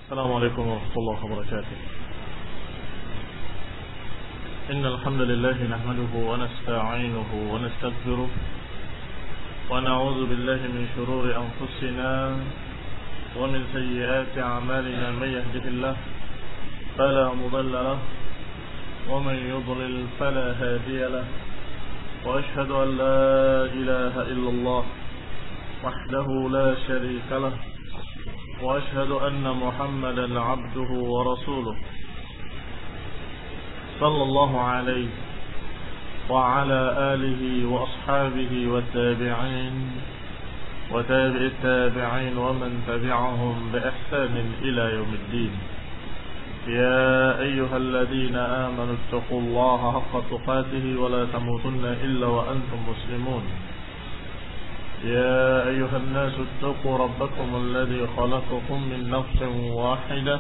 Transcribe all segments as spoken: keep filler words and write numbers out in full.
السلام عليكم ورحمة الله وبركاته. إن الحمد لله نحمده ونستعينه ونستغفره ونعوذ بالله من شرور أنفسنا ومن سيئات أعمالنا. من يهده الله فلا مضل له ومن يضلل فلا هادي له، وأشهد أن لا إله إلا الله وحده لا شريك له، وأشهد أن محمدا عبده ورسوله صلى الله عليه وعلى آله وأصحابه والتابعين وتابع التابعين ومن تبعهم بإحسان إلى يوم الدين. يا أيها الذين آمنوا اتقوا الله حق تقاته ولا تموتن إلا وأنتم مسلمون. يا أيها الناس اتقوا ربكم الذي خلقكم من نفس واحدة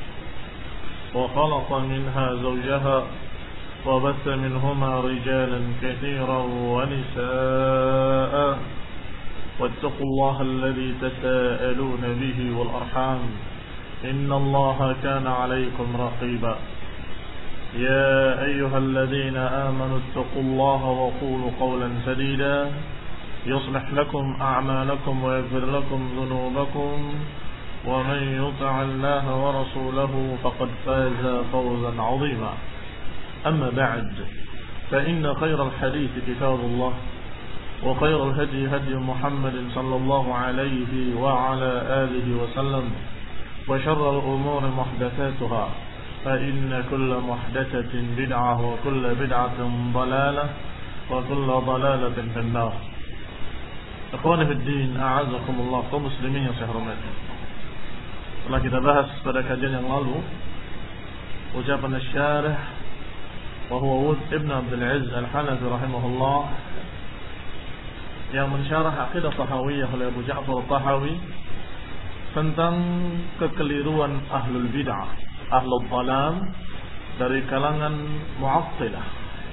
وخلق منها زوجها وبث منهما رجالا كثيرا ونساء، واتقوا الله الذي تساءلون به والأرحام إن الله كان عليكم رقيبا. يا أيها الذين آمنوا اتقوا الله وقولوا قولا سديدا يصلح لكم أعمالكم ويغفر لكم ذنوبكم، ومن يطع الله ورسوله فقد فاز فوزا عظيما. أما بعد، فإن خير الحديث كتاب الله، وخير الهدي هدي محمد صلى الله عليه وعلى آله وسلم، وشر الأمور محدثاتها، فإن كل محدثة بدعة وكل بدعة ضلالة وكل ضلالة في النار. Ikhwani fi din, a'azakumullah, kaum muslimin yang saya hormati. Setelah kita bahas pada kajian yang lalu ucapan asy-syarih wa huwa Wud Ibn Abdul Aziz Al-Hanafi rahimahullah yang mensyarah Aqidah Tahawiyah oleh Abu Ja'far Tahawi tentang kekeliruan ahlul bid'ah, ahlul dhalam dari kalangan Mu'attilah,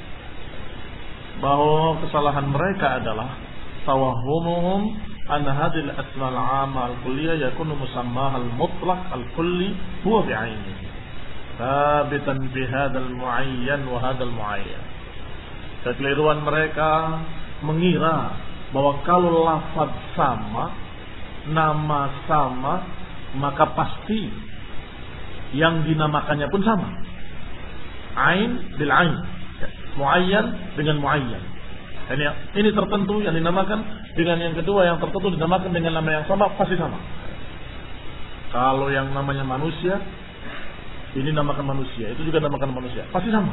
bahwa kesalahan mereka adalah tawahhumuhum anna hadhihi al-asma' al-'amma al-kulliyah yakunu musammaha al-mutlaq al-kulli huwa bi'ainihi thabitan bi hadzal mu'ayyan wa hadzal mu'ayyan. Kekeliruan mereka mengira bahwa kalau lafaz sama, nama sama, maka pasti yang dinamakannya pun sama. Ain bil ain, mu'ayyan dengan mu'ayyan. Ini, ini tertentu yang dinamakan dengan yang kedua yang tertentu dinamakan dengan nama yang sama, pasti sama. Kalau yang namanya manusia, ini namakan manusia, itu juga namakan manusia, pasti sama.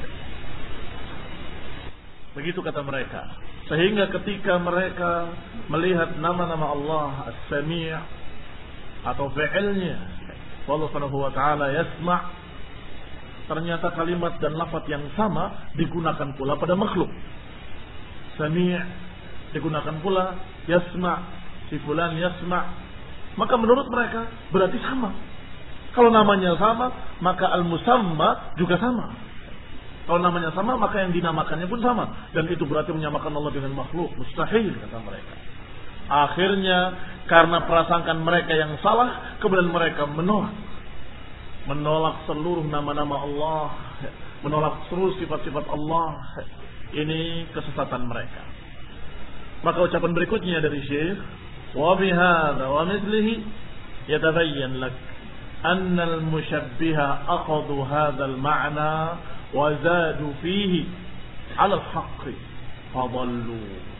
Begitu kata mereka. Sehingga ketika mereka melihat nama-nama Allah As-Sami' atau fi'ilnya, Allah Subhanahu wa taala yasma', ternyata kalimat dan lafaz yang sama digunakan pula pada makhluk. Sami' digunakan pula, yasma', si fulan yasma', maka menurut mereka berarti sama. Kalau namanya sama, maka al-musamma juga sama. Kalau namanya sama, maka yang dinamakannya pun sama, dan itu berarti menyamakan Allah dengan makhluk. Mustahil, kata mereka. Akhirnya karena prasangkaan mereka yang salah, kemudian mereka menolak menolak seluruh nama-nama Allah, menolak seluruh sifat-sifat Allah. Ini kesesatan mereka. Maka ucapan berikutnya dari Syekh, wa bihadza wa mithlihi yatabayyan lak anna al-mushabbiha akhadhu hadha al-ma'na wa zadu fihi 'ala al-haqq fadallu,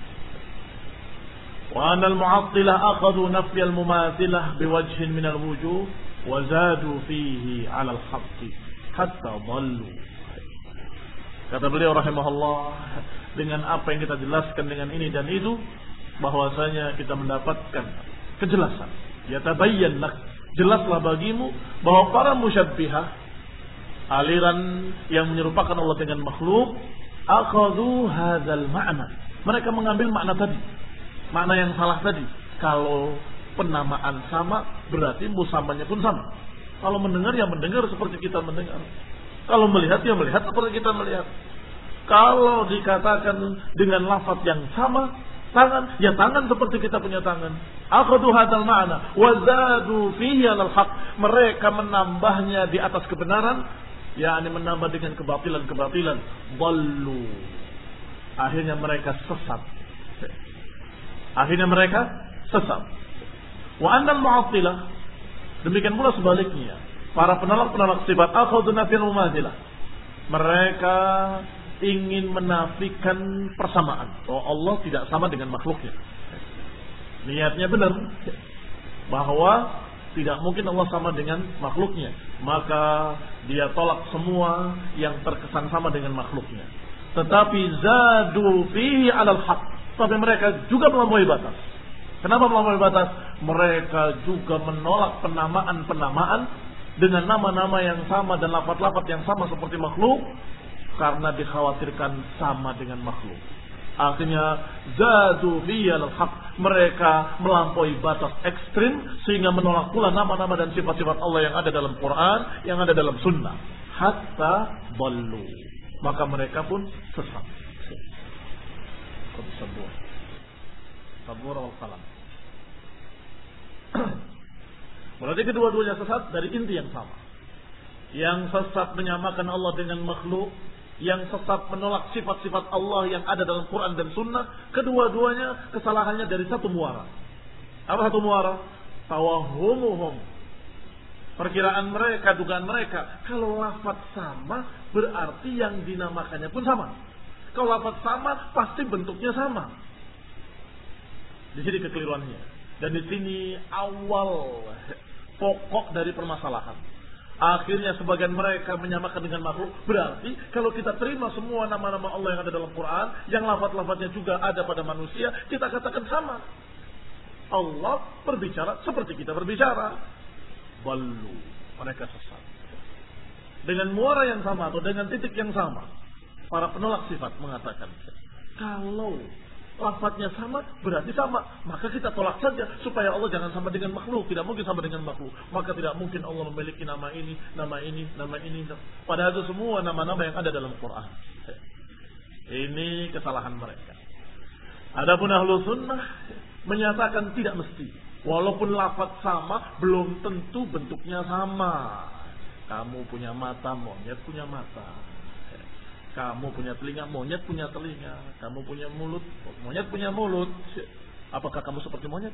wa anna al-mu'attilah akhadhu nafy al-mumathilah biwajhin min al-wujuh wa zadu fihi 'ala al-haqq hatta dallu. Kata beliau rahimahullah, dengan apa yang kita jelaskan dengan ini dan itu, bahwasanya kita mendapatkan kejelasan. Ya tabayyan lak, jelaslah bagimu bahwa para musyabbihah, aliran yang menyerupakan Allah dengan makhluk, akhadhu hadzal ma'na, mereka mengambil makna tadi, makna yang salah tadi. Kalau penamaan sama, berarti musamanya pun sama. Kalau mendengar, ya mendengar seperti kita mendengar. Kalau melihat, ya melihat seperti kita melihat. Kalau dikatakan dengan lafaz yang sama, tangan, ya tangan seperti kita punya tangan. Akhadhu hadzal ma'na wa zadu fihi 'alal haqq. Mereka menambahnya di atas kebenaran, yakni menambah dengan kebatilan-kebatilan. Dallu. Akhirnya mereka sesat. Akhirnya mereka sesat. Wa annal mu'attilah, demikian pula sebaliknya. Para penolak-penolak sifat akhadhu nafil mumatsilah. Mereka ingin menafikan persamaan. Oh, Allah tidak sama dengan makhluknya. Niatnya benar, bahwa tidak mungkin Allah sama dengan makhluknya. Maka dia tolak semua yang terkesan sama dengan makhluknya. Tetapi zadu fihi 'alal haqq. Tapi mereka juga melampaui batas. Kenapa melampaui batas? Mereka juga menolak penamaan-penamaan dengan nama-nama yang sama dan lafaz-lafaz yang sama seperti makhluk, karena dikhawatirkan sama dengan makhluk. Akhirnya zadu fiyal haq, mereka melampaui batas ekstrim sehingga menolak pula nama-nama dan sifat-sifat Allah yang ada dalam Quran, yang ada dalam sunnah, hatta ballu, maka mereka pun sesat. Sabur sabur wal qalam. Berarti kedua-duanya sesat dari inti yang sama. Yang sesat menyamakan Allah dengan makhluk, yang sesat menolak sifat-sifat Allah yang ada dalam Quran dan Sunnah. Kedua-duanya kesalahannya dari satu muara. Apa satu muara? Tawahumuhum, perkiraan mereka, dugaan mereka, kalau lafaz sama berarti yang dinamakannya pun sama. Kalau lafaz sama pasti bentuknya sama. Di sini kekeliruannya. Dan di sini awal pokok dari permasalahan. Akhirnya sebagian mereka menyamakan dengan makhluk. Berarti kalau kita terima semua nama-nama Allah yang ada dalam Quran, yang lafaz-lafaznya juga ada pada manusia, kita katakan sama. Allah berbicara seperti kita berbicara. Ballu, mereka sesat. Dengan muara yang sama atau dengan titik yang sama, para penolak sifat mengatakan, kalau lafadznya sama, berarti sama. Maka kita tolak saja supaya Allah jangan sama dengan makhluk. Tidak mungkin sama dengan makhluk. Maka tidak mungkin Allah memiliki nama ini, nama ini, nama ini. Padahal itu semua nama-nama yang ada dalam Quran. Ini kesalahan mereka. Adapun ahlu sunnah menyatakan tidak mesti. Walaupun lafadz sama, belum tentu bentuknya sama. Kamu punya mata, monyet punya mata. Kamu punya telinga, monyet punya telinga. Kamu punya mulut, monyet punya mulut. Apakah kamu seperti monyet?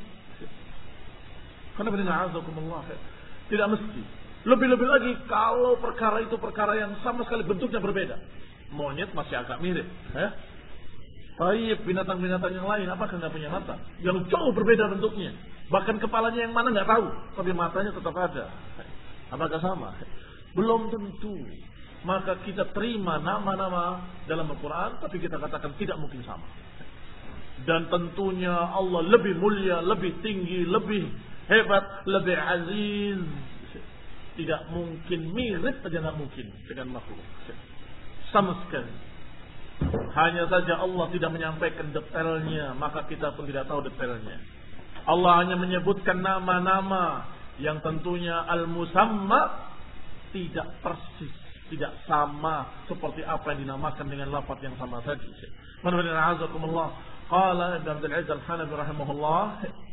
Karena benar, tidak mesti. Lebih-lebih lagi kalau perkara itu perkara yang sama sekali bentuknya berbeda. Monyet masih agak mirip. Eh? Tapi binatang-binatang yang lain apakah nggak punya mata? Yang jauh berbeda bentuknya. Bahkan kepalanya yang mana nggak tahu, tapi matanya tetap ada. Apakah sama? Belum tentu. Maka kita terima nama-nama dalam Al-Quran, tapi kita katakan tidak mungkin sama. Dan tentunya Allah lebih mulia, lebih tinggi, lebih hebat, lebih aziz. Tidak mungkin mirip saja, nggak mungkin dengan makhluk. Sama sekali. Hanya saja Allah tidak menyampaikan detailnya, maka kita pun tidak tahu detailnya. Allah hanya menyebutkan nama-nama yang tentunya al-musamma tidak persis, tidak sama seperti apa yang dinamakan dengan lafaz yang sama tadi. Manfaatkan qala Ibn Abdul Aziz Al-Hanafi rahimahullah,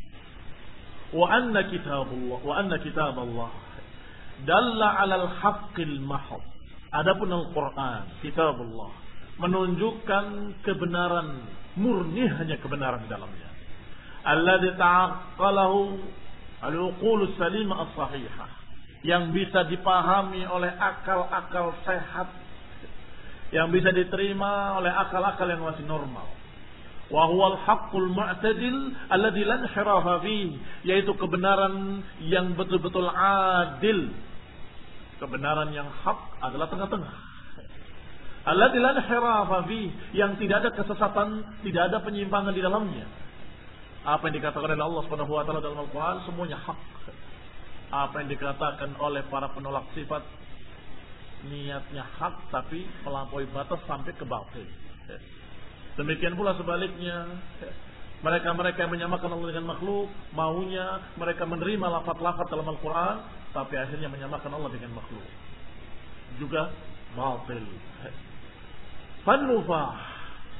wa anna kitabullah wa anna kitaballah dalla 'ala al-haqqil mahd. Adapun Al-Qur'an, kitabullah, menunjukkan kebenaran murni, hanya kebenaran di dalamnya. Alladzi ta'aqqalahu al-uqul salimah as-sahihah, yang bisa dipahami oleh akal-akal sehat, yang bisa diterima oleh akal-akal yang masih normal. Wa huwal haqqul mu'tadil alladzi la inhirafa fihi, yaitu kebenaran yang betul-betul adil. Kebenaran yang hak adalah tengah-tengah. Alladzi la inhirafa fihi, yang tidak ada kesesatan, tidak ada penyimpangan di dalamnya. Apa yang dikatakan oleh Allah Subhanahu wa taala dalam Al-Qur'an semuanya hak. Apa yang dikatakan oleh para penolak sifat niatnya hak tapi melampaui batas sampai ke batil. Demikian pula sebaliknya, mereka-mereka yang menyamakan Allah dengan makhluk, maunya mereka menerima lafaz-lafaz dalam Al-Quran tapi akhirnya menyamakan Allah dengan makhluk, juga batil. Fanufah,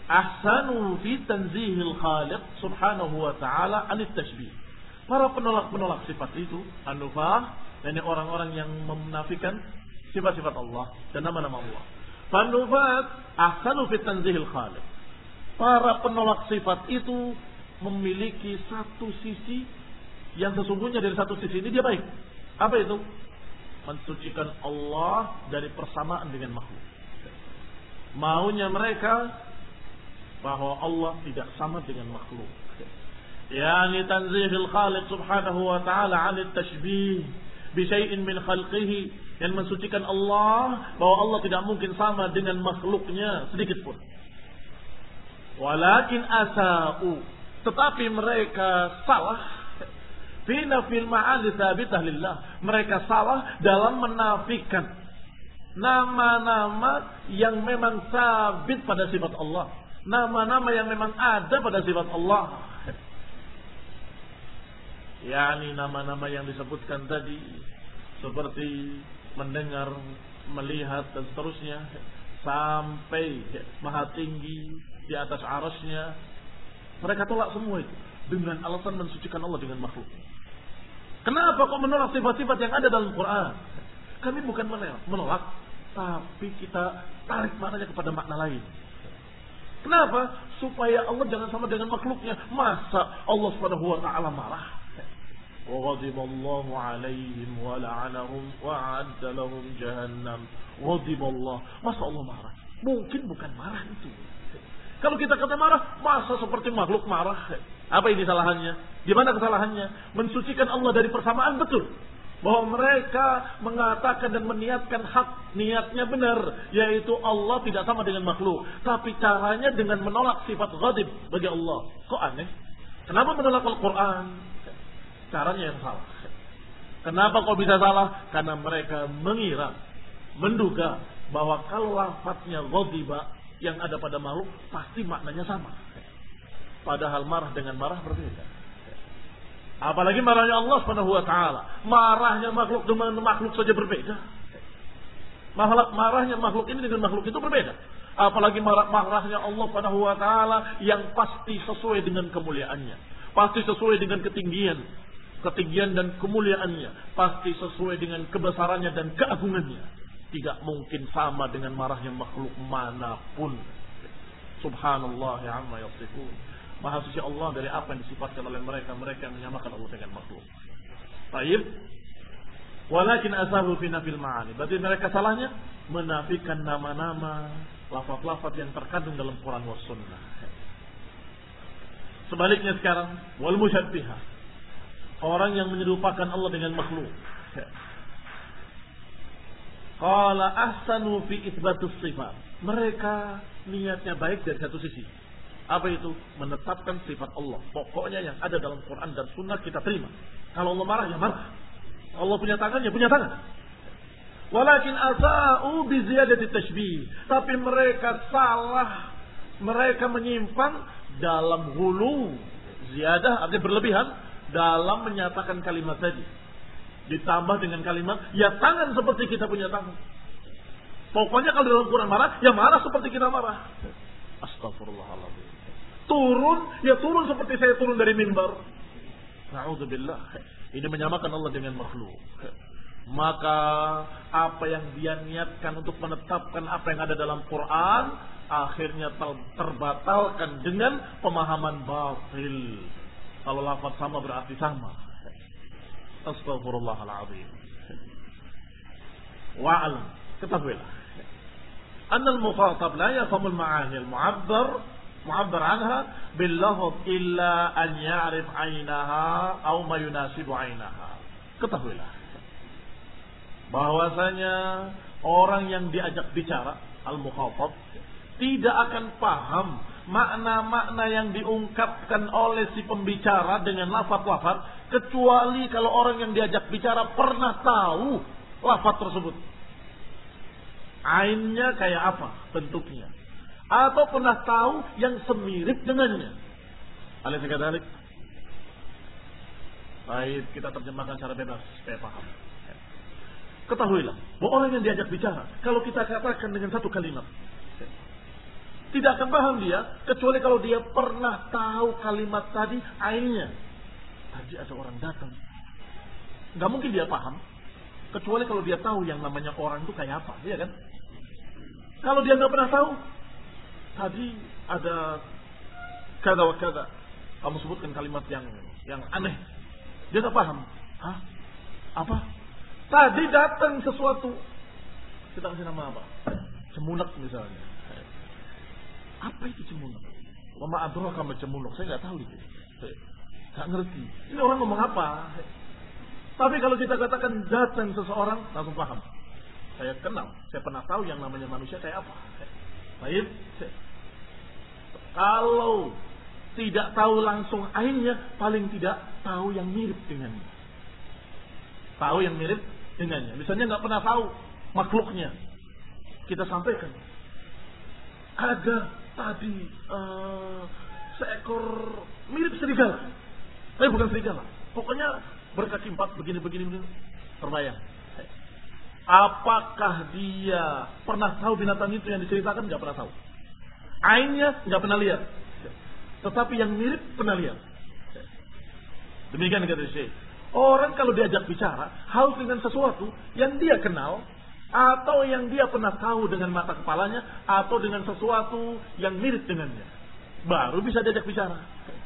ahsanu fi tanzihil khaliq subhanahu wa ta'ala anit tashbih. Para penolak-penolak sifat itu, an-nufah, yakni orang-orang yang menafikan sifat-sifat Allah dan nama-nama Allah. Fan-nufat ahsanu fi tanzihil khaliq. Para penolak sifat itu memiliki satu sisi yang sesungguhnya dari satu sisi ini dia baik. Apa itu? Mensucikan Allah dari persamaan dengan makhluk. Maunya mereka bahwa Allah tidak sama dengan makhluk. Yani tanzihil khaliq subhanahu wa ta'ala 'anil tashbih bi syai'in min khalqihi, yang mensucikan Allah bahwa Allah tidak mungkin sama dengan makhluknya sedikit pun. Walakin asa'u, tetapi mereka salah fi nafil ma'ani tsabitah lillah. Mereka salah dalam menafikan nama-nama yang memang sabit pada sifat Allah, nama-nama yang memang ada pada sifat Allah. yakni nama-nama yang disebutkan tadi, seperti mendengar, melihat dan seterusnya, sampai maha tinggi di atas arasnya. Mereka tolak semua itu dengan alasan mensucikan Allah dengan makhluk. Kenapa kok menolak sifat-sifat yang ada dalam Quran? Kami bukan menolak, menolak, tapi kita tarik maknanya kepada makna lain. Kenapa? Supaya Allah jangan sama dengan makhluknya. Masa Allah Subhanahu wa taala marah? Wa ghadiballahu 'alaihim wa la'anahum wa 'adda lahum jahannam. Ghadiballah. Masa Allah marah? Mungkin bukan marah itu. Kalau kita kata marah, masa seperti makhluk marah? Apa ini salahnya? Di mana kesalahannya? Mensucikan Allah dari persamaan, betul. Bahwa mereka mengatakan dan meniatkan hak, niatnya benar, yaitu Allah tidak sama dengan makhluk. Tapi caranya dengan menolak sifat ghadib bagi Allah. Kok aneh? Kenapa menolak Al-Quran? Caranya yang salah. Kenapa kok bisa salah? Karena mereka mengira, menduga bahwa kalau lafadznya ghadiba yang ada pada makhluk pasti maknanya sama. Padahal marah dengan marah berbeda. Apalagi marahnya Allah Subhanahu wa taala. Marahnya makhluk dengan makhluk saja berbeda. Marahnya makhluk ini dengan makhluk itu berbeda. Apalagi marah marahnya Allah Subhanahu wa taala yang pasti sesuai dengan kemuliaannya, pasti sesuai dengan ketinggian, ketinggian dan kemuliaannya, pasti sesuai dengan kebesarannya dan keagungannya. Tidak mungkin sama dengan marahnya makhluk manapun. Subhanallah amma yasifun. Maha suci Allah dari apa yang disifatkan oleh mereka, mereka yang menyamakan Allah dengan makhluk. Baik. Walakin asahu fi nafil ma'ani. Berarti mereka salahnya menafikan nama-nama, lafaz-lafaz yang terkandung dalam Quran was sunnah. Sebaliknya sekarang, wal musyabbihah, orang yang menyerupakan Allah dengan makhluk. Qala ahsanu fi itsbatus sifat. Mereka niatnya baik dari satu sisi. Apa itu? Menetapkan sifat Allah. Pokoknya yang ada dalam Quran dan Sunnah kita terima. Kalau Allah marah, ya marah. Allah punya tangan, ya punya tangan. Walakin asa'u bi ziyadati tashbih. Tapi mereka salah. Mereka menyimpang dalam hulu. Ziyadah artinya berlebihan dalam menyatakan kalimat tadi. Ditambah dengan kalimat, ya tangan seperti kita punya tangan. Pokoknya kalau dalam Quran marah, ya marah seperti kita marah. Astagfirullahaladzim. Turun, ya turun seperti saya turun dari mimbar. Na'udzubillah. Ini menyamakan Allah dengan makhluk. Maka apa yang dia niatkan untuk menetapkan apa yang ada dalam Quran, akhirnya terbatalkan dengan pemahaman batil. Kalau lafaz sama berarti sama. Astaghfirullahaladzim. Wa'alam, ketahuilah, annal mukhatab la yafhamul ma'ani al-mu'abbar mu'abbar anha bil lafz illa an ya'rif 'ainaha aw ma yunasibu 'ainaha. Ketahuilah bahwasanya orang yang diajak bicara, al-mukhatab, tidak akan paham makna-makna yang diungkapkan oleh si pembicara dengan lafaz-lafaz, kecuali kalau orang yang diajak bicara pernah tahu lafaz tersebut. Ainnya kayak apa bentuknya, atau pernah tahu yang semirip dengannya. Alif kadalik. Baik, kita terjemahkan secara bebas supaya paham. Ketahuilah bahwa orang yang diajak bicara, kalau kita katakan dengan satu kalimat, Tidak akan paham dia kecuali kalau dia pernah tahu kalimat tadi ainnya. Tadi ada orang datang. Nggak mungkin dia paham kecuali kalau dia tahu yang namanya orang itu kayak apa, iya kan? Kalau dia nggak pernah tahu, tadi ada kada wa kada, kamu sebutkan kalimat yang yang aneh, dia nggak paham. Hah? Apa? Tadi datang sesuatu, kita kasih nama apa? Cemunak misalnya. Apa itu cemunak? Mama Abdullah kamu cemunak, saya nggak tahu itu, nggak ngerti. Ini orang ngomong apa? Tapi kalau kita katakan datang seseorang, langsung paham. Saya kenal, saya pernah tahu yang namanya manusia kayak apa. Baik. Kalau tidak tahu langsung ainnya, paling tidak tahu yang mirip dengannya. Tahu yang mirip dengannya. Misalnya nggak pernah tahu makhluknya, kita sampaikan. Ada tadi uh, seekor mirip serigala, tapi bukan serigala. Pokoknya berkaki empat begini-begini begini. Terbayang. Apakah dia pernah tahu binatang itu yang diceritakan? Nggak pernah tahu. Ainnya nggak pernah lihat. Tetapi yang mirip pernah lihat. Demikian kata Syekh. Orang kalau diajak bicara harus dengan sesuatu yang dia kenal, atau yang dia pernah tahu dengan mata kepalanya, atau dengan sesuatu yang mirip dengannya, baru bisa diajak bicara.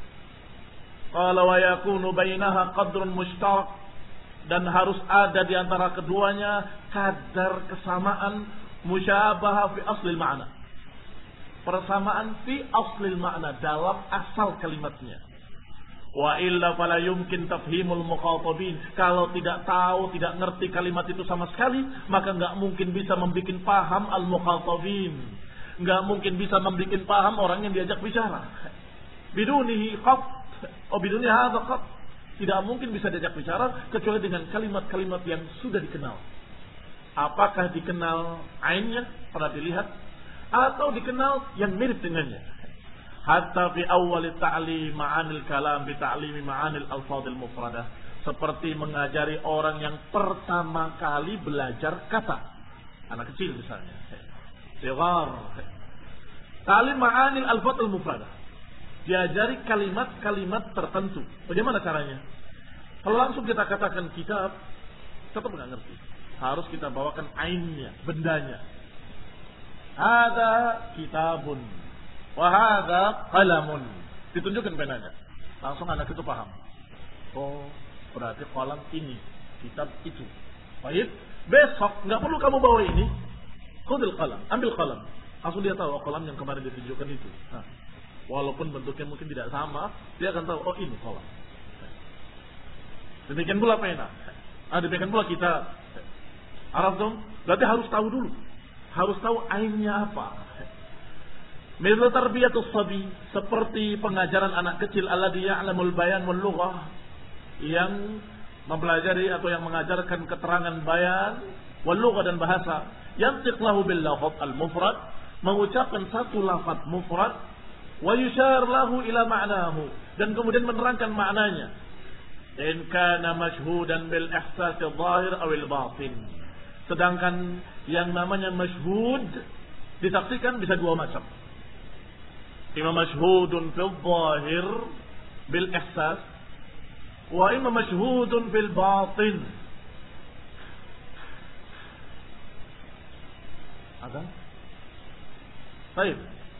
Qala wa yakunu bainaha qadrun mushtarak, dan harus ada di antara keduanya kadar kesamaan, musyabahah fi aslil ma'na, persamaan fi aslil ma'na, dalam asal kalimatnya. Wa illa fala yumkin tafhimul mukhatabin. Kalau tidak tahu, tidak ngerti kalimat itu sama sekali, maka enggak mungkin bisa membuat paham al mukhatabin. Enggak mungkin bisa membuat paham orang yang diajak bicara. Bidunihi khat, oh biduni hadza khat. Tidak mungkin bisa diajak bicara kecuali dengan kalimat-kalimat yang sudah dikenal. Apakah dikenal ainnya, pernah dilihat, atau dikenal yang mirip dengannya. Hatta fi awal ta'lim ma'anil kalam bi ta'limi ma'anil alfadhil mufradah, seperti mengajari orang yang pertama kali belajar kata, anak kecil misalnya, sighar, ta'lim ma'anil alfadhil mufradah, diajari kalimat-kalimat tertentu. Bagaimana caranya? Kalau langsung kita katakan kitab, tetap nggak ngerti. Harus kita bawakan ainnya, bendanya. Ada kitabun, wahada qalamun, ditunjukkan penanya, langsung anak itu paham. Oh, berarti kolam ini, kitab itu. Baik, besok nggak perlu kamu bawa ini, khudil qalam, ambil qalam, langsung dia tahu oh kolam yang kemarin ditunjukkan itu. Nah, walaupun bentuknya mungkin tidak sama, dia akan tahu oh ini kolam. Demikian pula pena, ah, demikian pula kita. Arab dong, berarti harus tahu dulu, harus tahu ainnya apa. Mithlu tarbiyatus sabi, seperti pengajaran anak kecil alladhi ya'lamul bayan wal lughah, yang mempelajari atau yang mengajarkan keterangan bayan wal lughah dan bahasa. Yantiq lahu bil lafaz al mufrad, mengucapkan satu lafaz mufrad, wa yushar lahu ila ma'nahu, dan kemudian menerangkan maknanya. In kana mashhudan bil ihsas adh-dhahir aw al batin. Sedangkan yang namanya mashhud disaksikan bisa dua macam. Imma mashhudun fil zahir bil ihsas, wa imma mashhudun fil batin. Ada? Baik.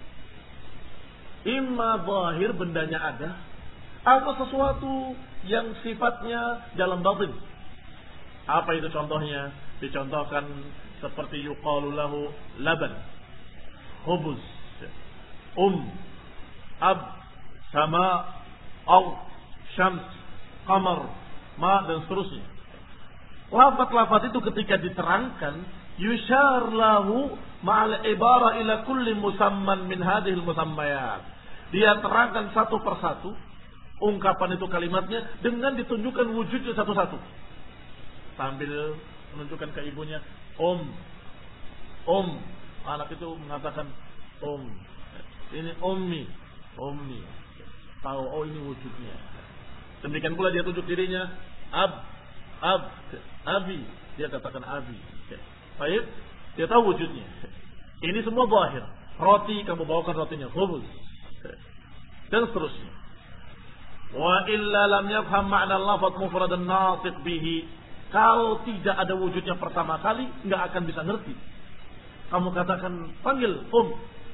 Imma zahir, bendanya ada, atau sesuatu yang sifatnya dalam batin. Apa itu contohnya? Dicontohkan seperti yuqalu lahu laban, khubuz, um, ab, sama, al, syams, qamar, ma, dan seterusnya. Lafaz-lafaz itu ketika diterangkan, yushar lahu ma'al ibara ila kulli musamman min hadhil musammayat. Dia terangkan satu persatu ungkapan itu, kalimatnya, dengan ditunjukkan wujudnya satu-satu. Sambil menunjukkan ke ibunya, om, om, anak itu mengatakan om, ini ommi, ommi, tahu oh ini wujudnya. Demikian pula dia tunjuk dirinya, ab, ab, abi, dia katakan abi. Baik, dia tahu wujudnya. Ini semua zahir. Roti, kamu bawakan rotinya khubuz. Dan seterusnya. Wa illa lam yafham ma'na lafaz mufradan natiq bihi. Kalau tidak ada wujudnya pertama kali, enggak akan bisa ngerti. Kamu katakan panggil um.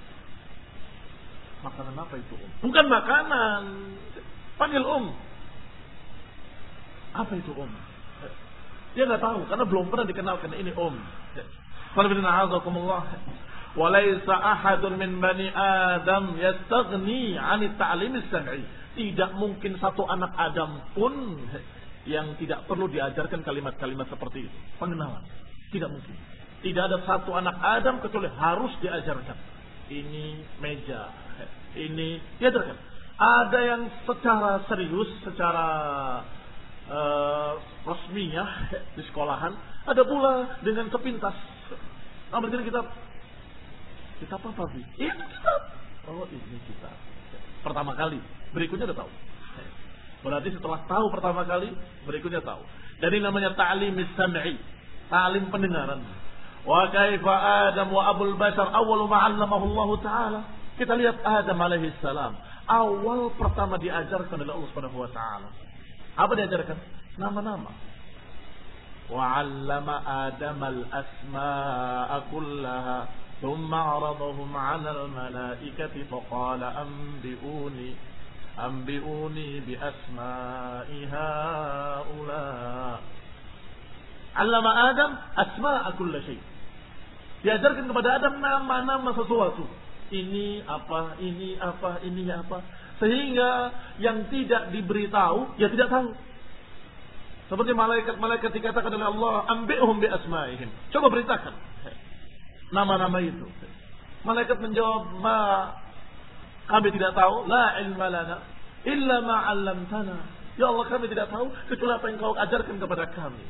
Makanan apa itu um? Bukan makanan. Panggil um. Apa itu um? Dia enggak tahu karena belum pernah dikenalkan ini um. Alhamdulillah. Walaysa ahadun min bani Adam yastaghni 'ani at-ta'lim as-sam'i. Tidak mungkin satu anak Adam pun yang tidak perlu diajarkan kalimat-kalimat seperti itu. Pengenalan. Tidak mungkin. Tidak ada satu anak Adam kecuali harus diajarkan. Ini meja. Ini diajarkan. Ada yang secara serius, secara uh, resminya di sekolahan. Ada pula dengan sepintas. Ambil kitab. Kitab apa sih? Itu kitab. Oh ini kitab. Pertama kali. Berikutnya udah tahu. Berarti setelah tahu pertama kali, berikutnya tahu. Jadi namanya ta'lim as-sam'i, ta'lim pendengaran. Wa kaifa Adam wa Abul Bashar awwalu ma 'allamahu Allah Ta'ala. Kita lihat Adam alaihi salam, awal pertama diajarkan oleh Allah Subhanahu wa taala. Apa diajarkan? Nama-nama. Wa 'allama Adam al-asma'a kullaha, thumma 'aradahum 'ala al-mala'ikati faqala anbi'uni Ambi'uni bi asma'i haula. Allama Adam asma'a kulli syai. Diajarkan kepada Adam nama-nama sesuatu. Ini apa, ini apa, ini apa. Sehingga yang tidak diberitahu, ya tidak tahu. Seperti malaikat-malaikat dikatakan oleh Allah, ambi'hum bi asma'ihim. Coba beritakan nama-nama itu. Malaikat menjawab, ma kami tidak tahu, la ilma lana illa ma 'allamtana. Ya Allah, kami tidak tahu kecuali apa yang kau ajarkan kepada kami.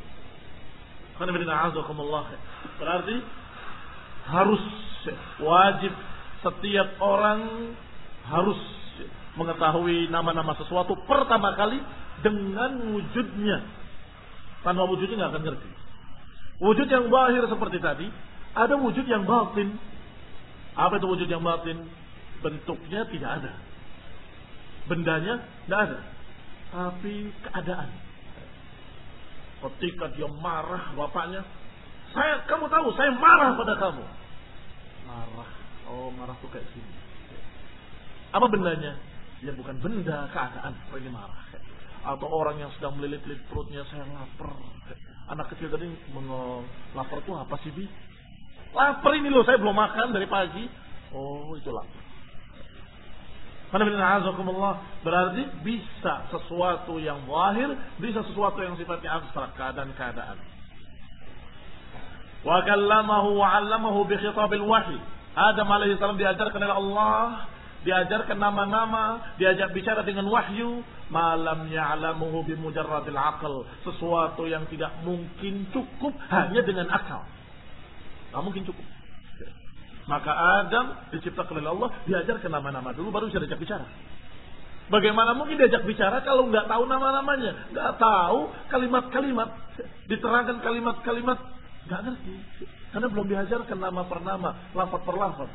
Berarti harus wajib setiap orang harus mengetahui nama-nama sesuatu pertama kali dengan wujudnya. Tanpa wujudnya nggak akan ngerti. Wujud yang zahir seperti tadi, ada wujud yang batin. Apa itu wujud yang batin? Bentuknya tidak ada, bendanya tidak ada, tapi keadaan. Ketika dia marah bapaknya, saya, kamu tahu saya marah pada kamu. Marah, oh marah tuh kayak gini. Apa bendanya? Ya bukan benda, keadaan. Oh ini marah. Atau orang yang sedang melilit-lilit perutnya, saya lapar. Anak kecil tadi lapar tuh apa sih, Bi? Lapar ini loh, saya belum makan dari pagi. Oh itu lapar. Berarti bisa sesuatu yang zahir, bisa sesuatu yang sifatnya abstrak, keadaan-keadaan. Wa kallamahu wa 'allamahu bi khitabil wahyi. Adam alaihi salam diajarkan oleh Allah, diajarkan nama-nama, diajak bicara dengan wahyu, malam ya'lamuhu bi mujarradil aql, sesuatu yang tidak mungkin cukup hanya dengan akal. Tidak mungkin cukup. Maka Adam diciptakan oleh Allah, diajarkan nama-nama dulu baru bisa diajak bicara. Bagaimana mungkin diajak bicara kalau nggak tahu nama-namanya, nggak tahu kalimat-kalimat, diterangkan kalimat-kalimat, nggak ngerti, karena belum diajarkan nama per nama, lafaz per lafaz.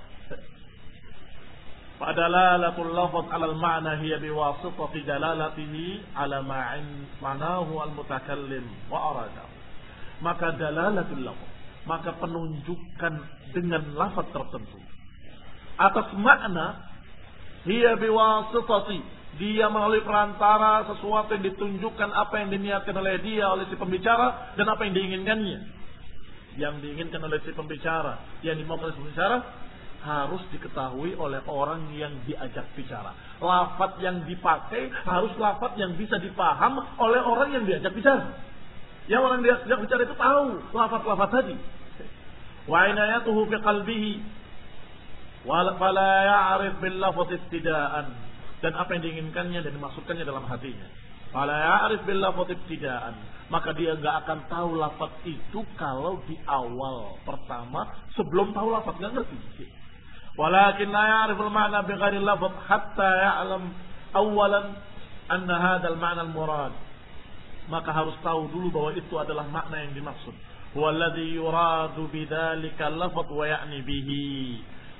Fadalalatul lafaz 'ala al-ma'na hiya biwasitati dalalatihi 'ala ma'in ma'nahu al-mutakallim wa arada. Maka dalalatul lafaz, maka penunjukan dengan lafaz tertentu atas makna, hiya biwasitati, dia melalui perantara sesuatu yang ditunjukkan, apa yang diniatkan oleh dia, oleh si pembicara, dan apa yang diinginkannya. Yang diinginkan oleh si pembicara, yang dimaukan oleh si pembicara, harus diketahui oleh orang yang diajak bicara. Lafaz yang dipakai harus lafaz yang bisa dipaham oleh orang yang diajak bicara. Yang orang diajak bicara itu tahu lafaz-lafaz tadi. Wa inayatuhu fi qalbihi wa fala ya'rif bil lafaz ibtida'an, dan apa yang diinginkannya dan dimaksudkannya dalam hatinya. Fala ya'rif bil lafaz ibtida'an, maka dia enggak akan tahu lafaz itu kalau di awal pertama sebelum tahu lafaz, enggak ngerti. Walakin la ya'rif al ma'na bi ghairi lafaz hatta ya'lam awalan anna hadha al ma'na al murad, maka harus tahu dulu bahwa itu adalah makna yang dimaksud. Walladhi yuradu bidzalika lafaz wa ya'ni bihi,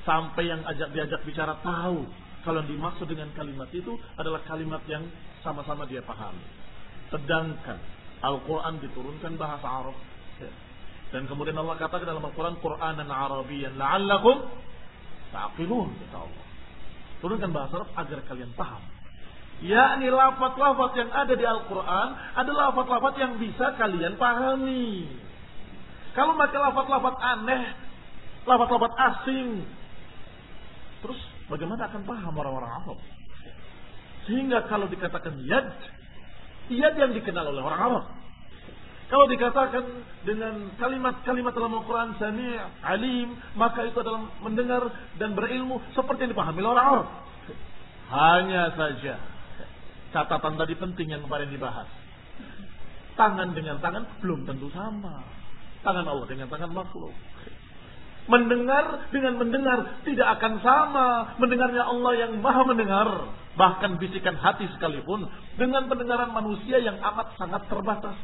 Sampai yang ajak diajak bicara tahu kalau yang dimaksud dengan kalimat itu adalah kalimat yang sama-sama dia pahami. Sedangkan Al-Quran diturunkan bahasa Arab. Dan kemudian Allah katakan dalam Al-Quran, Qur'anan Arabiyyan la'allakum ta'qilun, kata Allah. Turunkan bahasa Arab agar kalian paham. Yakni lafaz-lafaz yang ada di Al-Quran adalah lafaz-lafaz yang bisa kalian pahami. Kalau pakai lafaz-lafaz aneh, lafaz-lafaz asing, terus bagaimana akan paham orang-orang Arab? Sehingga kalau dikatakan yad, yad yang dikenal oleh orang Arab. Kalau dikatakan dengan kalimat-kalimat dalam Al-Quran Sami', Alim, maka itu adalah mendengar dan berilmu seperti yang dipahami oleh orang Arab. Hanya saja catatan tadi penting yang kemarin dibahas. Tangan dengan tangan belum tentu sama. Tangan Allah dengan tangan makhluk. Mendengar dengan mendengar tidak akan sama. Mendengarnya Allah yang maha mendengar, bahkan bisikan hati sekalipun, dengan pendengaran manusia yang amat sangat terbatas.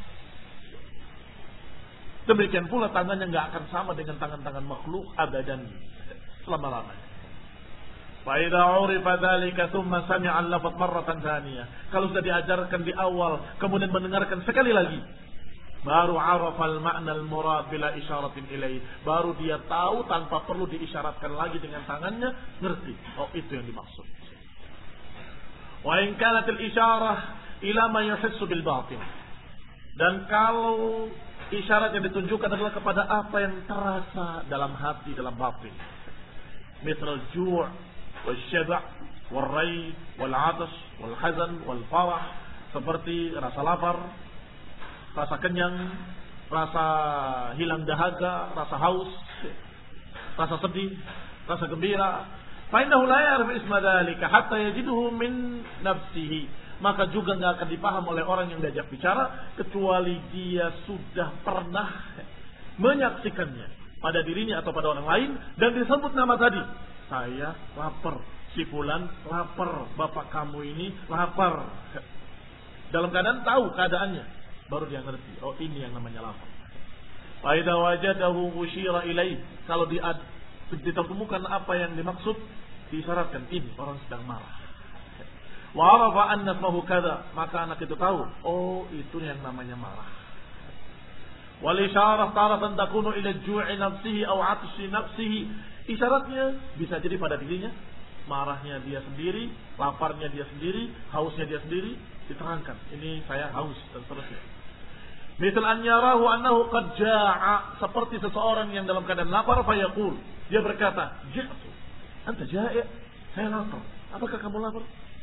Demikian pula tangannya nggak akan sama dengan tangan-tangan makhluk abadan selama-lamanya. Fa'idha 'urifa dzalika tsumma sami'a al-lafz marratan tsaniyah. Kalau sudah diajarkan di awal, kemudian mendengarkan sekali lagi, baru arafal ma'na al-murad bila isyaratin ilaih. Baru dia tahu tanpa perlu diisyaratkan lagi dengan tangannya, ngerti. Oh, itu yang dimaksud. Wa in kanat al-isyarah ila ma yuhissu bil batin. Dan kalau isyarat yang ditunjukkan adalah kepada apa yang terasa dalam hati, dalam batin. Misal ju' wal syaba' wal rai wal 'atash wal hazan wal farah, seperti rasa lapar, rasa kenyang, rasa hilang dahaga, rasa haus, rasa sedih, rasa gembira. Fa innahu la ya'rif isma dzalika hatta yajiduhu min nafsihi. Maka juga nggak akan dipaham oleh orang yang diajak bicara kecuali dia sudah pernah menyaksikannya pada dirinya atau pada orang lain dan disebut nama tadi. Saya lapar, si fulan lapar, bapak kamu ini lapar. Dalam keadaan tahu keadaannya, baru dia ngerti. Oh, ini yang namanya lapar. Fa idza wajadahu usyira ilaih. Kalau ditemukan apa yang dimaksud, diisyaratkan ini orang sedang marah. Wa arafa anna fahu kadza, maka anak itu tahu, oh itu yang namanya marah. Wal isyarah taratan takunu ila ju'i nafsihi aw 'atshi nafsihi. Isyaratnya bisa jadi pada dirinya, marahnya dia sendiri, laparnya dia sendiri, hausnya dia sendiri, diterangkan, ini saya haus dan seterusnya. Misal an yarahu annahu qad ja'a, seperti seseorang yang dalam keadaan lapar fayaqul, dia berkata, "Ja'tu." Anta ja'i'? Saya lapar. Apakah kamu lapar?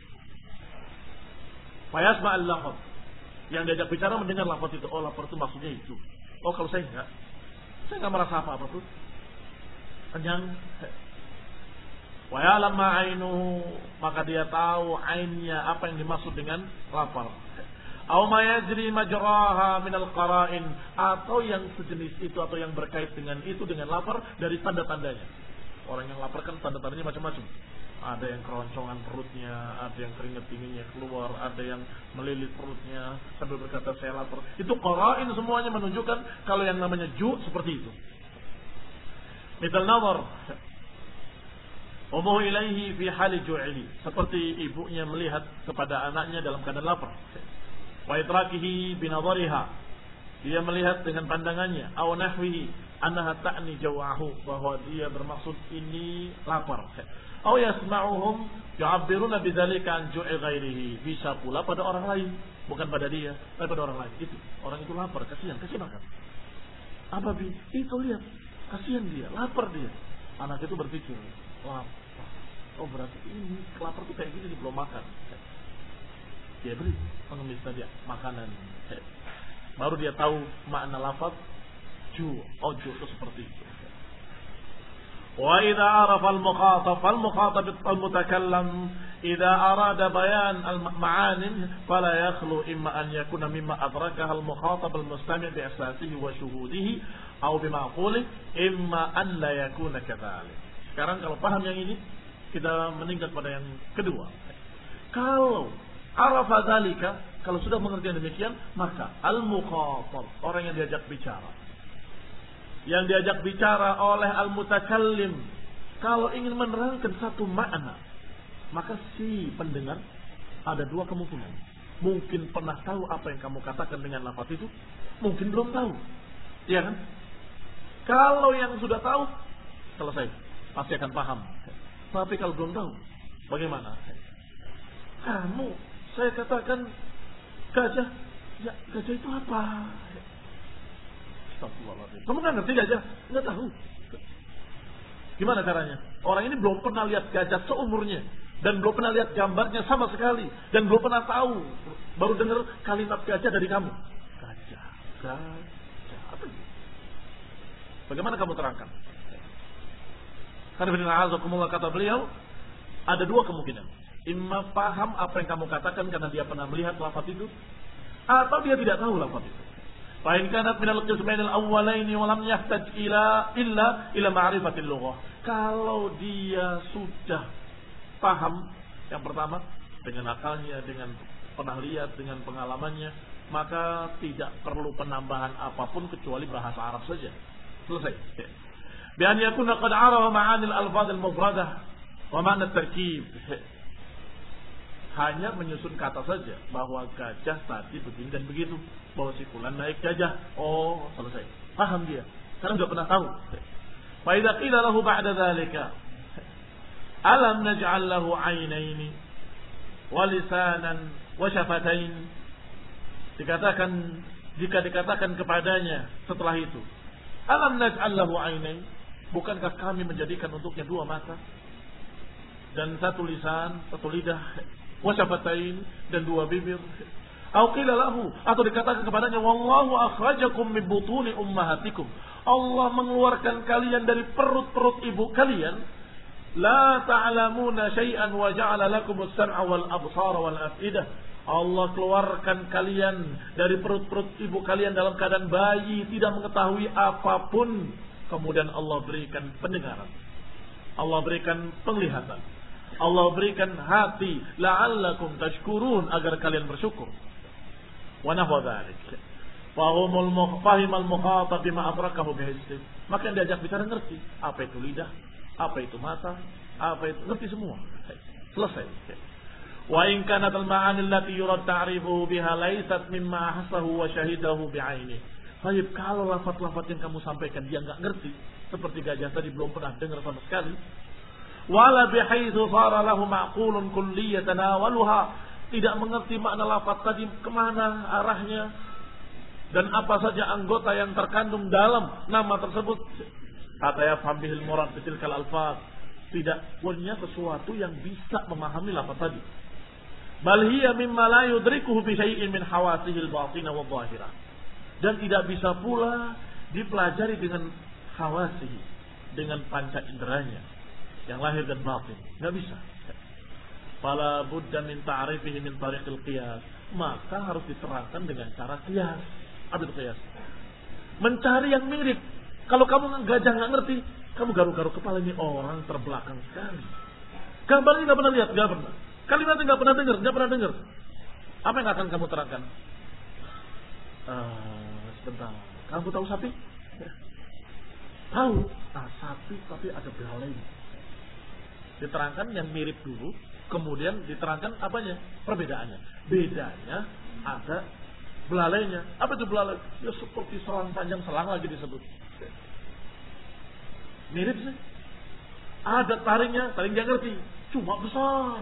Fayasma al-lafaz. Yang diajak bicara mendengar lafaz itu. Oh, lapar itu maksudnya itu. Oh, kalau saya enggak, saya enggak merasa apa-apa tuh. Kenyang. Wa ya'lam ma 'ainuhu, maka dia tahu ainnya apa yang dimaksud dengan lapar. Aw ma yajri majraha min al-qara'in, atau yang sejenis itu atau yang berkait dengan itu dengan lapar dari tanda-tandanya. Orang yang lapar kan tanda-tandanya macam-macam. Ada yang keroncongan perutnya, ada yang keringat dinginnya keluar, ada yang melilit perutnya sambil berkata saya lapar. Itu qara'in semuanya menunjukkan kalau yang namanya ju' seperti itu. Misal nazar umuhu ilaihi fi hali ju'ihi, seperti ibunya melihat kepada anaknya dalam keadaan lapar. Wa itrakihi bi nadhariha, dia melihat dengan pandangannya. Aw nahwihi annaha ta'ni jaw'ahu, bahwa dia bermaksud ini lapar. Aw yasma'uhum yu'abbiruna bidzalika an ju'i ghairihi, bisa pula pada orang lain, bukan pada dia, tapi pada orang lain. Itu orang itu lapar, kasihan, kasih makan. Apa bi? Itu lihat, kasihan dia, lapar dia. Anak itu berpikir, lapar. Oh, berarti ini lapar itu kayak gini, belum makan. Dia beri pengemis tadi makanan. Baru dia tahu makna lafaz ju. Oh, ju itu seperti itu. Wa idza arafa al-mukhatab fal-mukhatab al-mutakallam idza arada bayan al-ma'ani fala yakhlu imma an yakuna mimma adrakaha al-mukhatab al-mustami' bi asasihi wa shuhudihi aw bi ma'qulihi imma an la yakuna kadzalik. Sekarang kalau paham yang ini, kita meningkat pada yang kedua. Kalau arafa dzalika, kalau sudah mengerti yang demikian, maka al-mukhatab, orang yang diajak bicara, yang diajak bicara oleh al-mutakallim, Kalau ingin menerangkan satu makna, maka si pendengar ada dua kemungkinan. Mungkin pernah tahu apa yang kamu katakan dengan lafaz itu, mungkin belum tahu. Iya kan? Kalau yang sudah tahu, selesai, pasti akan paham. Tapi kalau belum tahu, bagaimana? Kamu, saya katakan gajah, ya gajah itu apa? Astagfirullahaladzim. Kamu nggak ngerti gajah? Nggak tahu. Gimana caranya? Orang ini belum pernah lihat gajah seumurnya. Dan belum pernah lihat gambarnya sama sekali. Dan belum pernah tahu. Baru dengar kalimat gajah dari kamu. Gajah, gajah. Apa itu? Bagaimana kamu terangkan? Karena kata beliau, ada dua kemungkinan. Imma paham apa yang kamu katakan karena dia pernah melihat lafaz itu, atau dia tidak tahu lafaz itu. Fa in kanat min al-qismain al-awwalaini wa lam yahtaj ila illa ila ma'rifatil lughah. Kalau dia sudah paham yang pertama dengan akalnya, dengan pernah lihat, dengan pengalamannya, maka tidak perlu penambahan apapun kecuali bahasa Arab saja. Selesai. Bi an yakuna qad arafa ma'anil alfaz al-mufradah wa ma'na at-tarkib. Hanya menyusun kata saja bahwa gajah tadi begini dan begitu, bahwa si fulan naik gajah. Oh, selesai. Paham dia. Karena sudah pernah tahu. Fa idza qila lahu ba'da dzalika alam naj'al lahu 'ainaini wa lisanan wa syafatain. Dikatakan, jika dikatakan kepadanya setelah itu, alam naj'al lahu 'ainain, bukankah kami menjadikan untuknya dua mata dan satu lisan, satu lidah, wa syafatain, dan dua bibir. Au qila lahu, atau dikatakan kepadanya, wallahu akhrajakum min butuni ummahatikum, Allah mengeluarkan kalian dari perut-perut ibu kalian. La ta'lamuna syai'an wa ja'ala lakumus sam'a wal absara wal af'idah. Allah keluarkan kalian dari perut-perut ibu kalian dalam keadaan bayi, tidak mengetahui apapun. Kemudian Allah berikan pendengaran, Allah berikan penglihatan, Allah berikan hati, la'allakum tashkurun, agar kalian bersyukur. Wa nahwa dzalik. Fahumul fahimal mukhatab bima adrakahu bihissi. Maka yang diajak bicara ngerti apa itu lidah, apa itu mata, apa itu, ngerti semua. Selesai. Wa in kanat al-ma'ani allati yurad ta'rifuhu biha laysat mimma ahsahu wa shahidahu bi'aini. Baik, kalau lafaz-lafaz yang kamu sampaikan dia enggak ngerti, seperti gajah tadi belum pernah dengar sama sekali. Wala bihaitsu sara lahu ma'qulun kulliyatan awaluha, tidak mengerti makna lafaz tadi kemana arahnya dan apa saja anggota yang terkandung dalam nama tersebut. Kata ya fahmil murad bitilkal alfaz, tidak punya sesuatu yang bisa memahami lafaz tadi. Bal hiya mimma la yudrikuhu bi syai'in min hawasihil batinah wa dhahirah, dan tidak bisa pula dipelajari dengan hawasih, dengan panca inderanya yang lahir dan batin, enggak bisa. Fala budda min ta'rifihi min tariqil qiyas, maka harus diterangkan dengan cara qiyas. Apa itu qiyas? Mencari yang mirip. Kalau kamu gajah nggak ngerti, kamu garuk-garuk kepala, ini orang terbelakang sekali. Gambarnya nggak pernah lihat, nggak pernah. Kalimatnya nggak pernah dengar, nggak pernah dengar. Apa yang akan kamu terangkan? Uh, sebentar. Kamu tahu sapi? Tahu. Ah, sapi tapi ada belalainya. Diterangkan yang mirip dulu, kemudian diterangkan apanya? Perbedaannya. Bedanya ada belalainya. Apa itu belalai? Ya seperti selang panjang, selang lagi disebut. Mirip sih. Ada taringnya, taring dia ngerti. Cuma besar.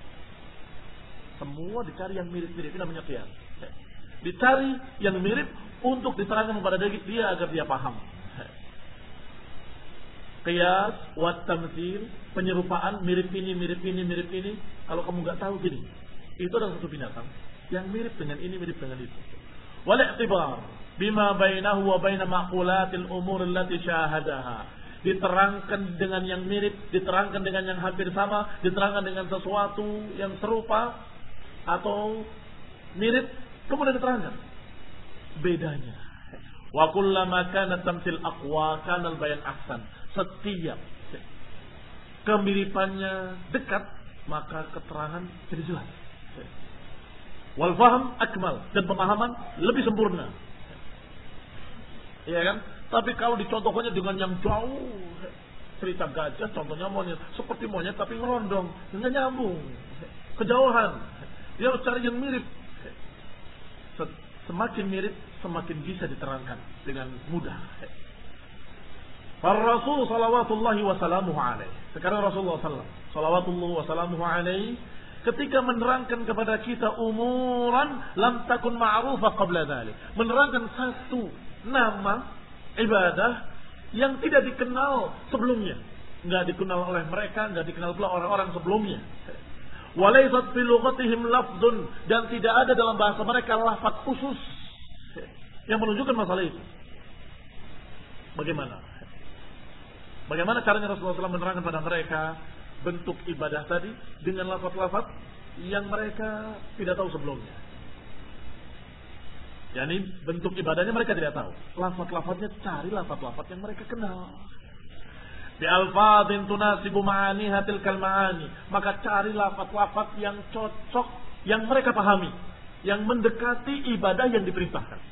Semua dicari yang mirip-mirip. Ini namanya qiyas. Dicari yang mirip untuk diterangkan kepada dia agar dia paham. Qiyas, wat tamtsil, penyerupaan, mirip ini, mirip ini, mirip ini. Kalau kamu nggak tahu gini, itu adalah satu binatang yang mirip dengan ini, mirip dengan itu. Wal i'tibar bima bainahu wa baina maqulatil umur allati syahadaha. Diterangkan dengan yang mirip, diterangkan dengan yang hampir sama, diterangkan dengan sesuatu yang serupa atau mirip, kemudian diterangkan bedanya. Wa kullama kana tamtsil aqwa kana al-bayan ahsan. Setiap kemiripannya dekat, maka keterangan jadi jelas. Wal faham akmal, dan pemahaman lebih sempurna. Iya kan? Tapi kalau dicontohkannya dengan yang jauh, cerita gajah contohnya monyet, seperti monyet tapi ngerondong, nggak nyambung, kejauhan. Dia harus cari yang mirip. Semakin mirip, semakin bisa diterangkan dengan mudah. Para Rasul salawatullahi wassalamuhu alaihi. Sekarang Rasulullah sallallahu salawatullahi wassalamuhu alaihi ketika menerangkan kepada kita umuran lam takun ma'rufa qabla dzalik. Menerangkan satu nama ibadah yang tidak dikenal sebelumnya. Enggak dikenal oleh mereka, enggak dikenal pula orang-orang sebelumnya. Walaysat fi lughatihim lafdun, dan tidak ada dalam bahasa mereka lafaz khusus yang menunjukkan masalah itu. Bagaimana? Bagaimana caranya Rasulullah shallallahu alaihi wasallam menerangkan pada mereka bentuk ibadah tadi dengan lafaz-lafaz yang mereka tidak tahu sebelumnya. Yani bentuk ibadahnya mereka tidak tahu. Lafaz-lafaznya cari lafaz-lafaz yang mereka kenal. Bi alfadhin tunasibu ma'aniha tilkal ma'ani. Maka cari lafaz-lafaz yang cocok, yang mereka pahami, yang mendekati ibadah yang diperintahkan.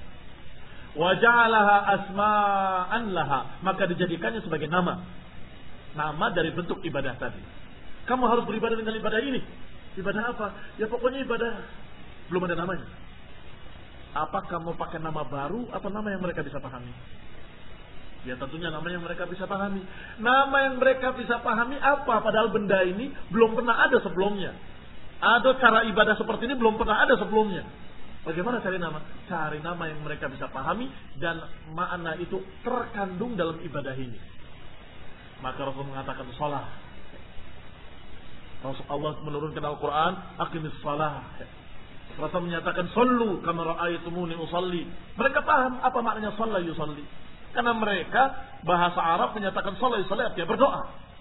Wa ja'alaha asma'an laha, maka dijadikannya sebagai nama. Nama dari bentuk ibadah tadi. Kamu harus beribadah dengan ibadah ini. Ibadah apa? Ya pokoknya ibadah belum ada namanya. Apa kamu pakai nama baru atau nama yang mereka bisa pahami? Ya tentunya nama yang mereka bisa pahami. Nama yang mereka bisa pahami apa? Padahal benda ini belum pernah ada sebelumnya. Ada cara ibadah seperti ini belum pernah ada sebelumnya. Bagaimana cari nama? Cari nama yang mereka bisa pahami dan makna itu terkandung dalam ibadah ini. Maka Rasul mengatakan salat. Rasul Allah menurunkan Al-Quran, aqimis salah. Rasul menyatakan sallu kama ra'aitumuni usalli. Mereka paham apa maknanya shalla yusalli. Karena mereka bahasa Arab menyatakan shalla yusalli artinya berdoa.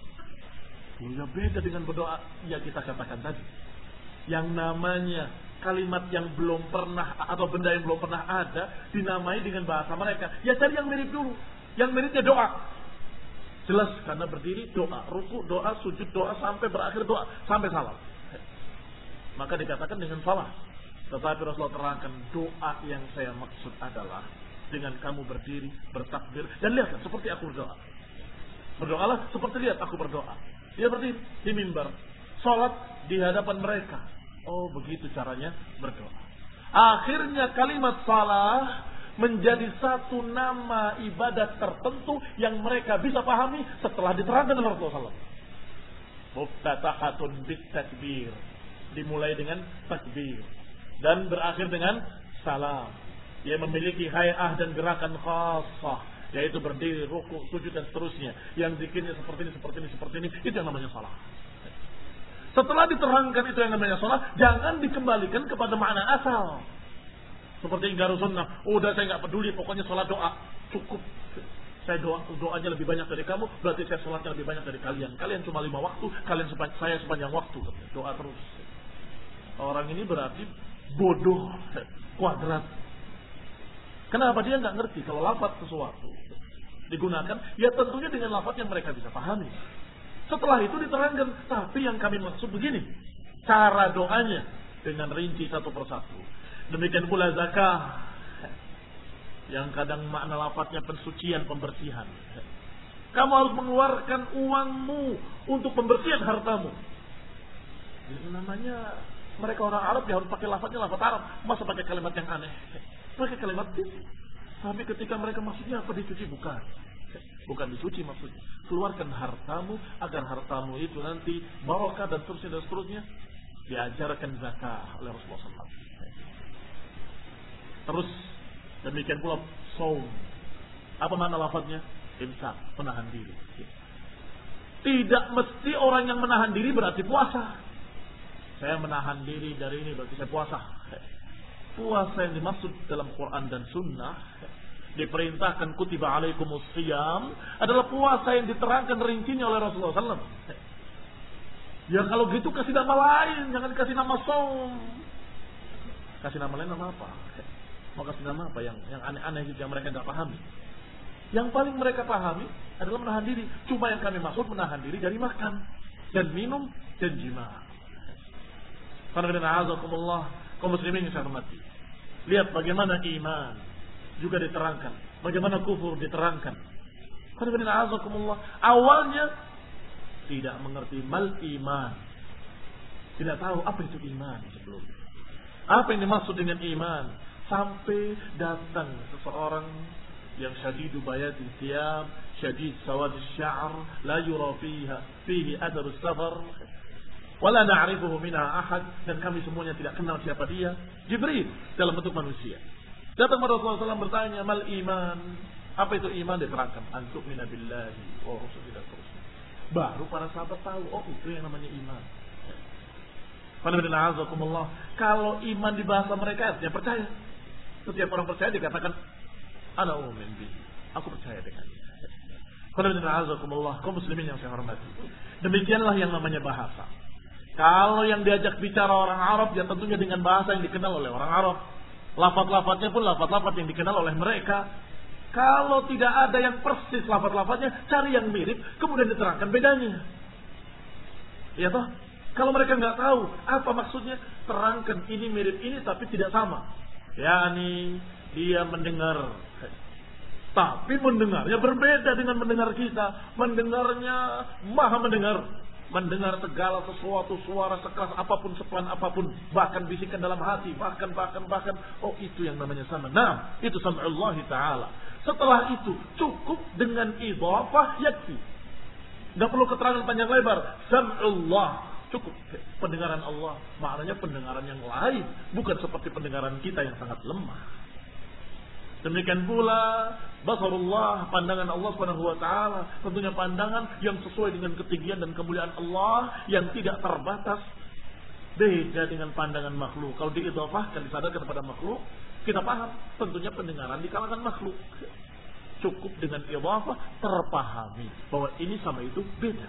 Oh ya beda dengan berdoa yang kita katakan tadi. Yang namanya kalimat yang belum pernah atau benda yang belum pernah ada dinamai dengan bahasa mereka. Ya cari yang mirip dulu. Yang miripnya doa. Jelas karena berdiri doa, ruku doa, sujud doa sampai berakhir doa sampai salam. Maka dikatakan dengan salah. Tetapi Rasulullah terangkan doa yang saya maksud adalah dengan kamu berdiri, bertakbir dan lihatlah seperti aku berdoa. Berdoalah seperti lihat aku berdoa. Dia berdiri di mimbar, salat di hadapan mereka. Oh begitu caranya berdoa. Akhirnya kalimat salah menjadi satu nama ibadat tertentu yang mereka bisa pahami setelah diterangkan oleh Rasulullah shallallahu alaihi wasallam. Muftatahatun bit takbir, dimulai dengan takbir dan berakhir dengan salam. Dia memiliki hay'ah dan gerakan khassah, yaitu berdiri, rukuk, sujud dan seterusnya. Yang zikirnya seperti ini, seperti ini, seperti ini, itu yang namanya salat. Setelah diterangkan itu yang namanya salat, jangan dikembalikan kepada makna asal. Seperti ingkar sunnah, udah saya nggak peduli, pokoknya sholat doa cukup. Saya doa doanya lebih banyak dari kamu, berarti saya sholatnya lebih banyak dari kalian. Kalian cuma lima waktu, kalian sepanjang, saya sepanjang waktu. Doa terus. Orang ini berarti bodoh kuadrat. Kenapa dia nggak ngerti kalau lafaz sesuatu digunakan? Ya tentunya dengan lafaz yang mereka bisa pahami. Setelah itu diterangkan, tapi yang kami maksud begini, cara doanya dengan rinci satu persatu. Demikian pula zakah, yang kadang makna lafadznya pensucian, pembersihan. Kamu harus mengeluarkan uangmu untuk pembersihan hartamu. Jadi namanya mereka orang Arab ya harus pakai lafadznya lafadz Arab. Masa pakai kalimat yang aneh? Pakai kalimat itu. Tapi ketika mereka maksudnya apa dicuci? Bukan. Bukan dicuci maksudnya. Keluarkan hartamu agar hartamu itu nanti barokah dan seterusnya dan seterusnya. Diajarkan zakah oleh Rasulullah shallallahu alaihi wasallam. Terus demikian pula saum. Apa makna lafadznya? Imsak, menahan diri. Tidak mesti orang yang menahan diri berarti puasa. Saya menahan diri dari ini berarti saya puasa. Puasa yang dimaksud dalam Quran dan Sunnah diperintahkan kutiba alaikumus shiyam adalah puasa yang diterangkan rincinya oleh Rasulullah shallallahu alaihi wasallam. Ya kalau gitu kasih nama lain, jangan kasih nama saum. Kasih nama lain nama apa? Mau kasih nama apa yang yang aneh-aneh yang mereka nggak pahami? Yang paling mereka pahami adalah menahan diri. Cuma yang kami maksud menahan diri dari makan dan minum dan jima. Karena a'azakumullah kaum muslimin yang saya hormati. Lihat bagaimana iman juga diterangkan, bagaimana kufur diterangkan. Awalnya tidak mengerti mal iman. Tidak tahu apa itu iman sebelumnya. Apa yang dimaksud dengan iman? Sampai datang seseorang yang syadidu bayati thiyab, syadid sawad asy-sya'r, la yura fiha fihi athar as-safar, wala na'rifuhu minha ahad, dan kami semuanya tidak kenal siapa dia. Jibril dalam bentuk manusia. Datang kepada Rasulullah shallallahu alaihi wasallam bertanya, mal iman? Apa itu iman? Diterangkan, antuk mina billahi wa rasulillah. Baru para sahabat tahu, oh itu yang namanya iman. Kalau iman di bahasa mereka artinya percaya. Setiap orang percaya dikatakan ana umin bi. Aku percaya dengannya. Kaum muslimin yang saya hormati. Demikianlah yang namanya bahasa. Kalau yang diajak bicara orang Arab, ya tentunya dengan bahasa yang dikenal oleh orang Arab. Lafaz-lafaznya pun lafaz-lafaz yang dikenal oleh mereka. Kalau tidak ada yang persis lafaz-lafaznya, cari yang mirip, kemudian diterangkan bedanya. Ya toh? Kalau mereka nggak tahu apa maksudnya, terangkan ini mirip ini tapi tidak sama. Yani dia mendengar, tapi mendengarnya berbeda dengan mendengar kita. Mendengarnya maha mendengar. Mendengar segala sesuatu, suara sekeras apapun, sepelan apapun, bahkan bisikan dalam hati, bahkan bahkan bahkan oh itu yang namanya sama. Nah, itu sam'ullah taala. Setelah itu cukup dengan idhafah yakfi. Enggak perlu keterangan panjang lebar. Sam'ullah cukup pendengaran Allah. Maknanya pendengaran yang lain, bukan seperti pendengaran kita yang sangat lemah. Demikian pula basarullah, pandangan Allah Subhanahu wa taala, tentunya pandangan yang sesuai dengan ketinggian dan kemuliaan Allah yang tidak terbatas. Beda dengan pandangan makhluk. Kalau diidhafahkan, disadarkan kepada makhluk, kita paham tentunya pendengaran di kalangan makhluk. Cukup dengan idhafah terpahami bahwa ini sama itu beda.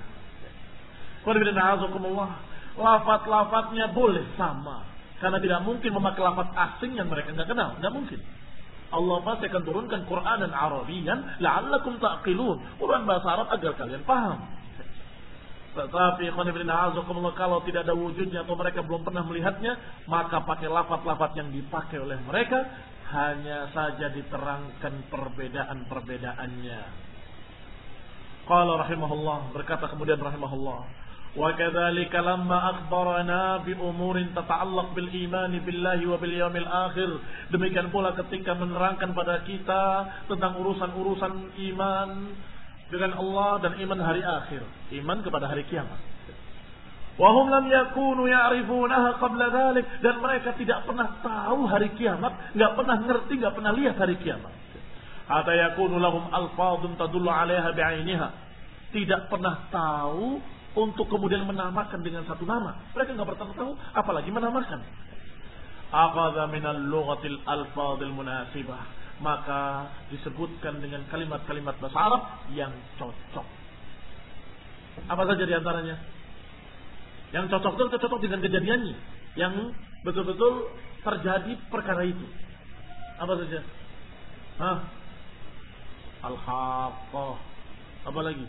Lafaz-lafaznya boleh sama, karena tidak mungkin memakai lafaz asing yang mereka tidak kenal, tidak mungkin. Allah pasti akan turunkan Quran dan Arabian la'allakum ta'qilun, Quran bahasa Arab agar kalian paham. Tetapi kalau tidak ada wujudnya atau mereka belum pernah melihatnya, maka pakai lafaz-lafaz yang dipakai oleh mereka, hanya saja diterangkan perbedaan-perbedaannya. Qala rahimahullah, berkata kemudian rahimahullah, wa kadzalika lamma akhbarana bi umurin tata'allaq bil iman billahi wa bil yaumil akhir. Demikian pula ketika menerangkan pada kita tentang urusan-urusan iman dengan Allah dan iman hari akhir, iman kepada hari kiamat. Wa hum lam yakunu ya'rifunaha qabla dzalik, dan mereka tidak pernah tahu hari kiamat, enggak pernah ngerti, enggak pernah lihat hari kiamat. Hatta yakunu lahum alfadun tadullu 'alaiha bi'ainiha. Tidak pernah tahu untuk kemudian menamakan dengan satu nama. Mereka nggak pernah tahu, apalagi menamakan. Aqadha minal lughatil alfadil munasibah. Maka disebutkan dengan kalimat-kalimat bahasa Arab yang cocok. Apa saja diantaranya? Yang cocok itu cocok dengan kejadiannya, yang betul-betul terjadi perkara itu. Apa saja? Hah? Al-Haqqah. Apa lagi?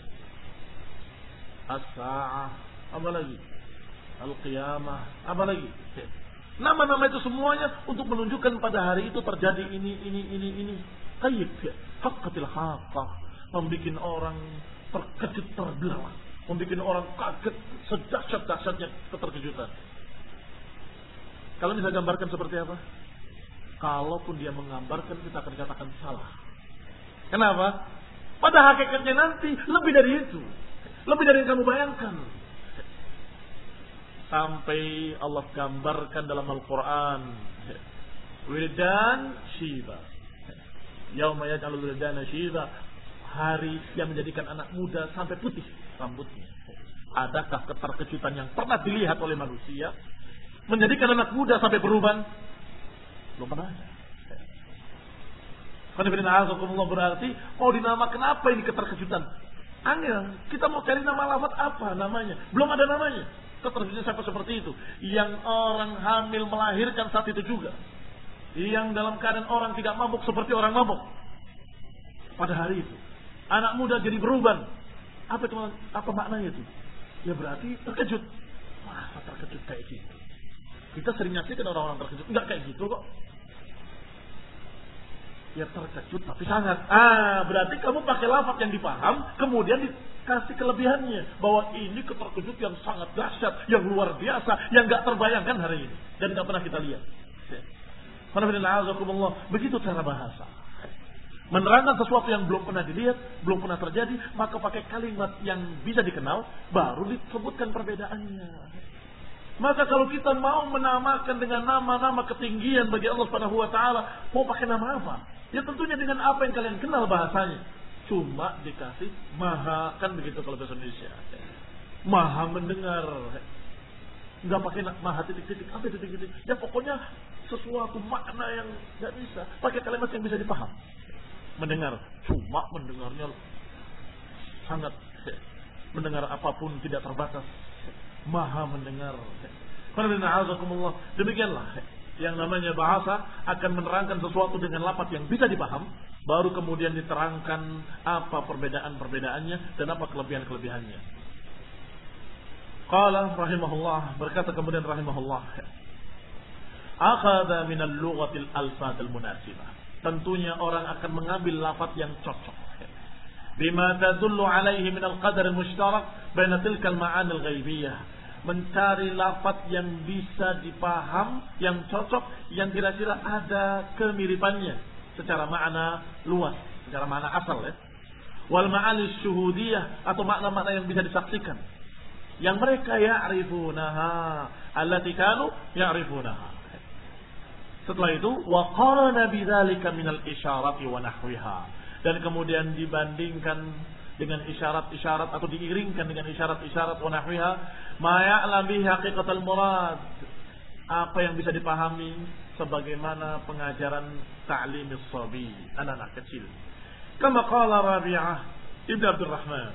As-Sa'ah, apa lagi? Al-Qiyamah, apa lagi? Nama-nama itu semuanya untuk menunjukkan pada hari itu terjadi ini, ini, ini, ini. Qayyib, haqqatil haqqah, membikin orang terkejut terbelalak, membikin orang kaget sedahsyat-dahsyatnya keterkejutan. Kalau bisa gambarkan seperti apa? Kalaupun dia menggambarkan, kita akan dikatakan salah. Kenapa? Pada hakikatnya nanti lebih dari itu. Lebih dari yang kamu bayangkan. Sampai Allah gambarkan dalam Al-Quran, wildan shiba, yauma yaj'alul wildana shiba, hari yang menjadikan anak muda sampai putih rambutnya. Adakah keterkejutan yang pernah dilihat oleh manusia menjadikan anak muda sampai beruban? Belum pernah. Karena berarti mau dinamakan apa ini keterkejutan? Angel, kita mau cari nama lafaz apa namanya? Belum ada namanya. Keterkejutan siapa seperti itu? Yang orang hamil melahirkan saat itu juga. Yang dalam keadaan orang tidak mabuk seperti orang mabuk pada hari itu. Anak muda jadi beruban. Apa itu? Apa maknanya itu? Ya berarti terkejut. Masa terkejut kayak gitu? Kita sering nyaksikan orang-orang terkejut. Enggak kayak gitu kok. Ya terkejut tapi sangat. Ah, berarti kamu pakai lafaz yang dipaham, kemudian dikasih kelebihannya bahwa ini keterkejut yang sangat dahsyat, yang luar biasa, yang nggak terbayangkan hari ini dan nggak pernah kita lihat. Begitu cara bahasa. Menerangkan sesuatu yang belum pernah dilihat, belum pernah terjadi, maka pakai kalimat yang bisa dikenal, baru disebutkan perbedaannya. Maka kalau kita mau menamakan dengan nama-nama ketinggian bagi Allah Subhanahu wa taala, mau pakai nama apa? Ya tentunya dengan apa yang kalian kenal bahasanya. Cuma dikasih maha, kan begitu kalau bahasa Indonesia. Maha mendengar. Enggak pakai maha titik-titik, apa titik-titik. Ya pokoknya sesuatu makna yang enggak bisa. Pakai kalimat yang bisa dipaham. Mendengar. Cuma mendengarnya sangat. Mendengar apapun tidak terbatas. Maha mendengar. Demikianlah yang namanya bahasa akan menerangkan sesuatu dengan lafaz yang bisa dipaham, baru kemudian diterangkan apa perbedaan-perbedaannya dan apa kelebihan-kelebihannya. Qala rahimahullah, berkata kemudian rahimahullah, akhadha min al-lughatil alfaz al-munasibah. Tentunya orang akan mengambil lafaz yang cocok. Bima tadullu alaihi min al-qadar al-mushtarak baina tilka al-ma'ani al-ghaibiyah. Mencari lafaz yang bisa dipaham, yang cocok, yang kira-kira ada kemiripannya secara makna luas, secara makna asal ya. Wal ma'ani syuhudiyah, atau makna-makna yang bisa disaksikan, yang mereka ya'rifunaha allati kanu ya'rifunaha. Setelah itu wa qarana bidzalika minal isyarati wa nahwiha, dan kemudian dibandingkan dengan isyarat-isyarat atau diiringkan dengan isyarat-isyarat wa nahwiha ma ya'lam bihi haqiqatal murad, apa yang bisa dipahami sebagaimana pengajaran ta'limis shabi, anak-anak kecil. Kama qala Rabi'ah Ibn Abdul Rahman,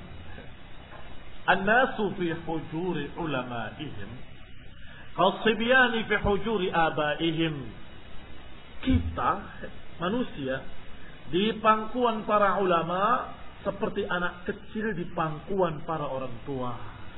an-nasu fi hujuri ulama'ihim qas-sibyani fi hujuri abaihim. Kita manusia di pangkuan para ulama seperti anak kecil di pangkuan para orang tua.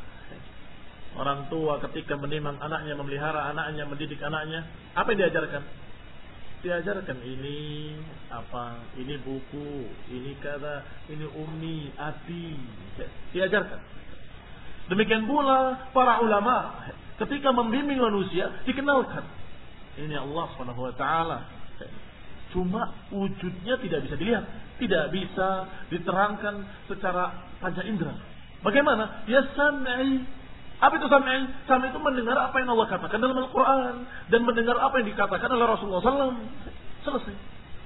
Orang tua ketika menimang anaknya, memelihara anaknya, mendidik anaknya, apa yang diajarkan? Diajarkan ini apa? Ini buku, ini kata, ini ummi, abi. Diajarkan. Demikian pula para ulama ketika membimbing manusia dikenalkan. Ini Allah Subhanahu wa taala. Cuma wujudnya tidak bisa dilihat, tidak bisa diterangkan secara panca indera. Bagaimana? Ya sam'i. Apa itu sam'i? Sam'i itu mendengar apa yang Allah katakan dalam Al-Quran dan mendengar apa yang dikatakan oleh Rasulullah sallallahu alaihi wasallam. Selesai.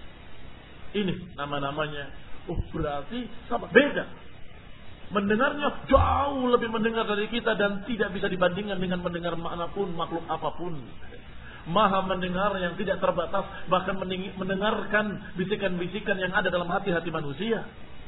Ini nama-namanya. Oh berarti sama, beda. Mendengarnya jauh lebih mendengar dari kita dan tidak bisa dibandingkan dengan mendengar manapun, makhluk apapun. Maha mendengar yang tidak terbatas, bahkan mendengarkan bisikan-bisikan yang ada dalam hati-hati manusia.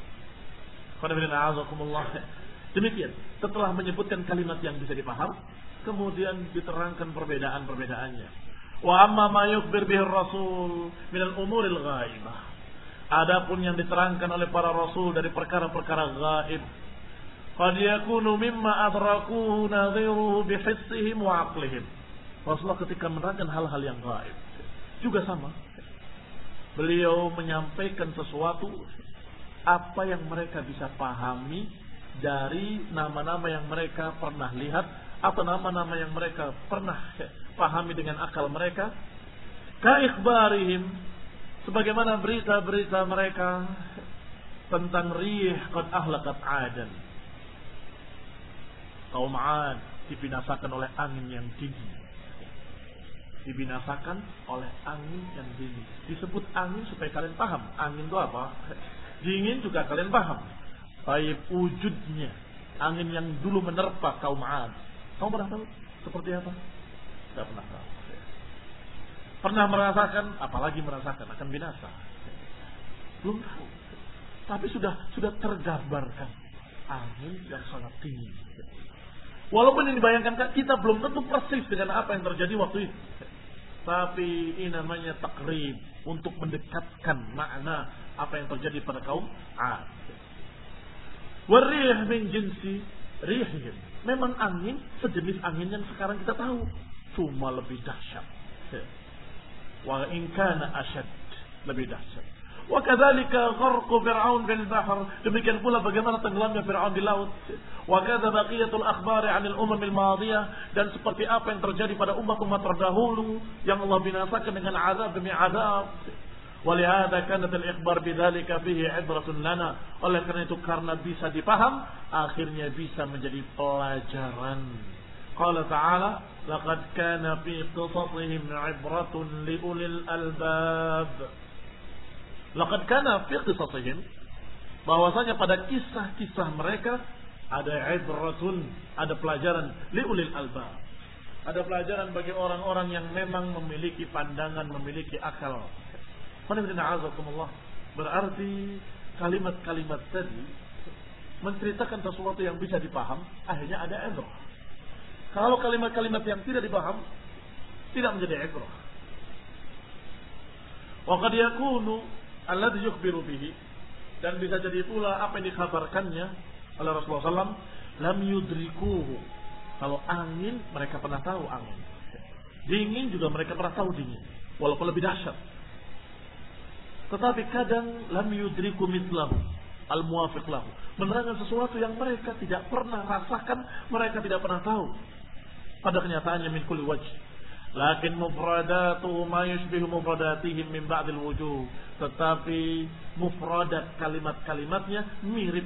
Demikian, setelah menyebutkan kalimat yang bisa dipaham, kemudian diterangkan perbedaan-perbedaannya. Wa amma ma yukhbir bihi ar-rasul min al-umuril ghaibah. Adapun yang diterangkan oleh para rasul dari perkara-perkara gaib, qad yakunu mimma adrakuhu nadhiruhu bihissihim wa aqlihim. Rasulullah ketika menerangkan hal-hal yang gaib juga sama. Beliau menyampaikan sesuatu apa yang mereka bisa pahami dari nama-nama yang mereka pernah lihat atau nama-nama yang mereka pernah pahami dengan akal mereka. Ka ikhbarihim, sebagaimana berita-berita mereka tentang rih qad ahlakat 'adan. Kaum 'Ad dibinasakan oleh angin yang dingin. Dibinasakan oleh angin yang dingin. Disebut angin supaya kalian paham. Angin itu apa? Dingin juga kalian paham. Baik wujudnya. Angin yang dulu menerpa kaum 'Ad. Kamu pernah tahu seperti apa? Tidak pernah tahu. Pernah merasakan, apalagi merasakan akan binasa. Belum tahu. Tapi sudah sudah tergambarkan angin yang sangat dingin. Walaupun ini dibayangkan kita belum tentu persis dengan apa yang terjadi waktu itu. Tapi ini namanya takrib, untuk mendekatkan makna apa yang terjadi pada kaum 'Ad. Warih min jinsi rihim. Memang angin sejenis angin yang sekarang kita tahu, cuma lebih dahsyat. Wa in kana asyad, lebih dahsyat. Wa kadzalika gharqu Fir'aun fil bahr. Demikian pula bagaimana tenggelamnya Fir'aun di laut. Wa kadza baqiyatul akhbari 'anil umamil madiyah, dan seperti apa yang terjadi pada umat-umat terdahulu yang Allah binasakan dengan azab demi azab. Walihada kanat al-ikhbar bidzalika fihi 'ibratun lana. Oleh karena itu, karena bisa dipaham, akhirnya bisa menjadi pelajaran. Qala ta'ala, laqad kana fi qisasihim 'ibratun liulil albab. Laqad kana fi qisasihim, bahwasanya pada kisah-kisah mereka ada 'ibratun, ada pelajaran liulil albab. Ada pelajaran bagi orang-orang yang memang memiliki pandangan, memiliki akal. Berarti kalimat-kalimat tadi menceritakan sesuatu yang bisa dipaham, akhirnya ada ibrah. Kalau kalimat-kalimat yang tidak dipaham, tidak menjadi ibrah. Wa qad yakunu alladhi yukhbiru bihi, dan bisa jadi pula apa yang dikabarkannya oleh Rasulullah sallallahu alaihi wasallam, lam yudrikuhu. Kalau angin, mereka pernah tahu angin. Dingin juga mereka pernah tahu dingin, walaupun lebih dahsyat. Tetapi kadang lam yudriku mithlahu al-muwafiq lahu, menerangkan sesuatu yang mereka tidak pernah rasakan, mereka tidak pernah tahu pada kenyataannya min kulli wajh. Lakin mufradatuhu ma yushbihu mufradatihim min ba'dil wujuh. Tetapi mufradat kalimat-kalimatnya mirip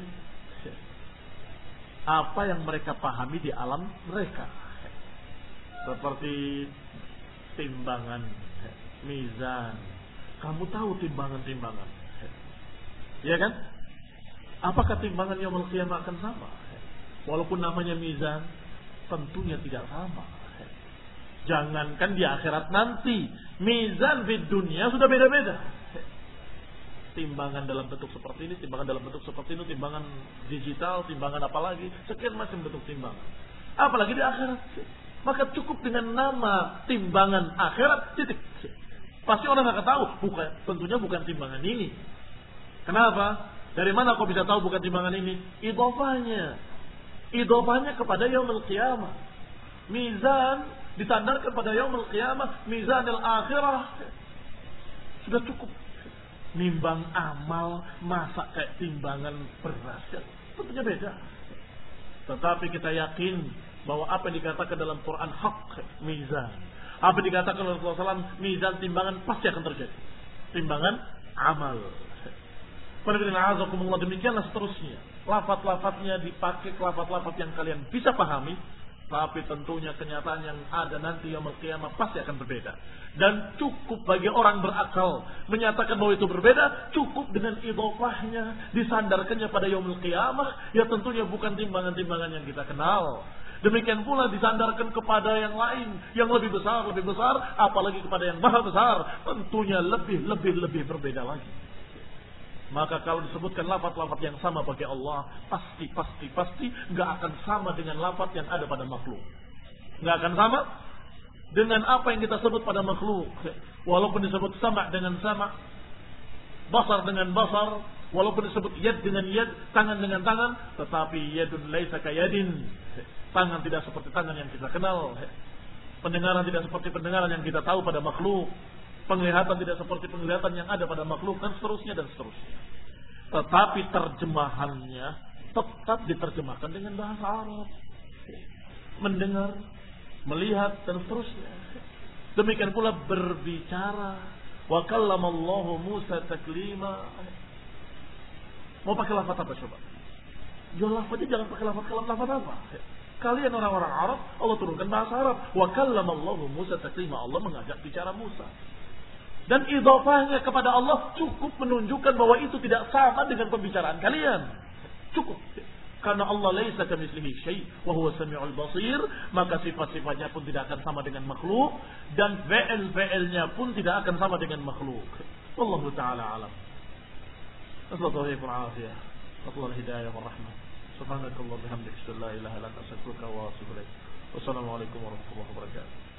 apa yang mereka pahami di alam mereka. Seperti timbangan, mizan. Kamu tahu timbangan-timbangan, ya kan? Apakah timbangan yaumul qiyamah akan sama? Walaupun namanya mizan, tentunya tidak sama. Jangankan di akhirat nanti, mizan di dunia sudah beda-beda. Timbangan dalam bentuk seperti ini, timbangan dalam bentuk seperti ini, timbangan digital, timbangan apa lagi, sekian macam bentuk timbangan. Apalagi di akhirat. Maka cukup dengan nama timbangan akhirat, titik. Pasti orang akan tahu, bukan, tentunya bukan timbangan ini. Kenapa? Dari mana kau bisa tahu bukan timbangan ini? Idhofahnya. Idhofahnya kepada yaumul qiyamah. Mizan disandarkan pada yaumul qiyamah, mizanil akhirah. Sudah cukup. Nimbang amal, masa kayak timbangan beras. Tentunya beda. Tetapi kita yakin bahwa apa yang dikatakan dalam Quran hak, mizan. Apa dikatakan oleh Rasulullah shallallahu alaihi wasallam, mizan timbangan pasti akan terjadi. Timbangan amal. Demikianlah seterusnya. Lafaz-lafaznya dipakai lafaz-lafaz yang kalian bisa pahami, tapi tentunya kenyataan yang ada nanti yaumul qiyamah pasti akan berbeda. Dan cukup bagi orang berakal menyatakan bahwa itu berbeda, cukup dengan idhofahnya, disandarkannya pada yaumul qiyamah, ya tentunya bukan timbangan-timbangan yang kita kenal. Demikian pula disandarkan kepada yang lain, yang lebih besar, lebih besar, apalagi kepada yang maha besar, tentunya lebih, lebih, lebih berbeda lagi. Maka kalau disebutkan lafaz-lafaz yang sama bagi Allah, pasti, pasti, pasti nggak akan sama dengan lafaz yang ada pada makhluk. Nggak akan sama dengan apa yang kita sebut pada makhluk. Walaupun disebut sama dengan sama, basar dengan basar, walaupun disebut yad dengan yad, tangan dengan tangan, tetapi yadun laisa kayadin. Tangan tidak seperti tangan yang kita kenal. Pendengaran tidak seperti pendengaran yang kita tahu pada makhluk. Penglihatan tidak seperti penglihatan yang ada pada makhluk, dan seterusnya dan seterusnya. Tetapi terjemahannya tetap diterjemahkan dengan bahasa Arab. Mendengar, melihat, dan seterusnya. Demikian pula berbicara. Wa kallamallahu Musa taklima. Mau pakai lafaz apa coba? Ya lafaznya jangan pakai lafaz kalam lafaz apa? Kalian orang-orang Arab, Allah turunkan bahasa Arab. Wa kallamallahu Musa taklima. Allah mengajak bicara Musa. Dan idhofahnya kepada Allah cukup menunjukkan bahwa itu tidak sama dengan pembicaraan kalian. Cukup. Karena Allah laisa kamitslihi syai' wa huwa samiul basir, maka sifat-sifatnya pun tidak akan sama dengan makhluk, dan fi'il-fi'ilnya pun tidak akan sama dengan makhluk. Wallahu taala alam. Assalamualaikum warahmatullahi wabarakatuh. Assalamualaikum hidayah wa rahmah. Subhanakallah bihamdika la ilaha illa anta astaghfiruka wa atubu ilaik. Wassalamualaikum warahmatullahi wabarakatuh.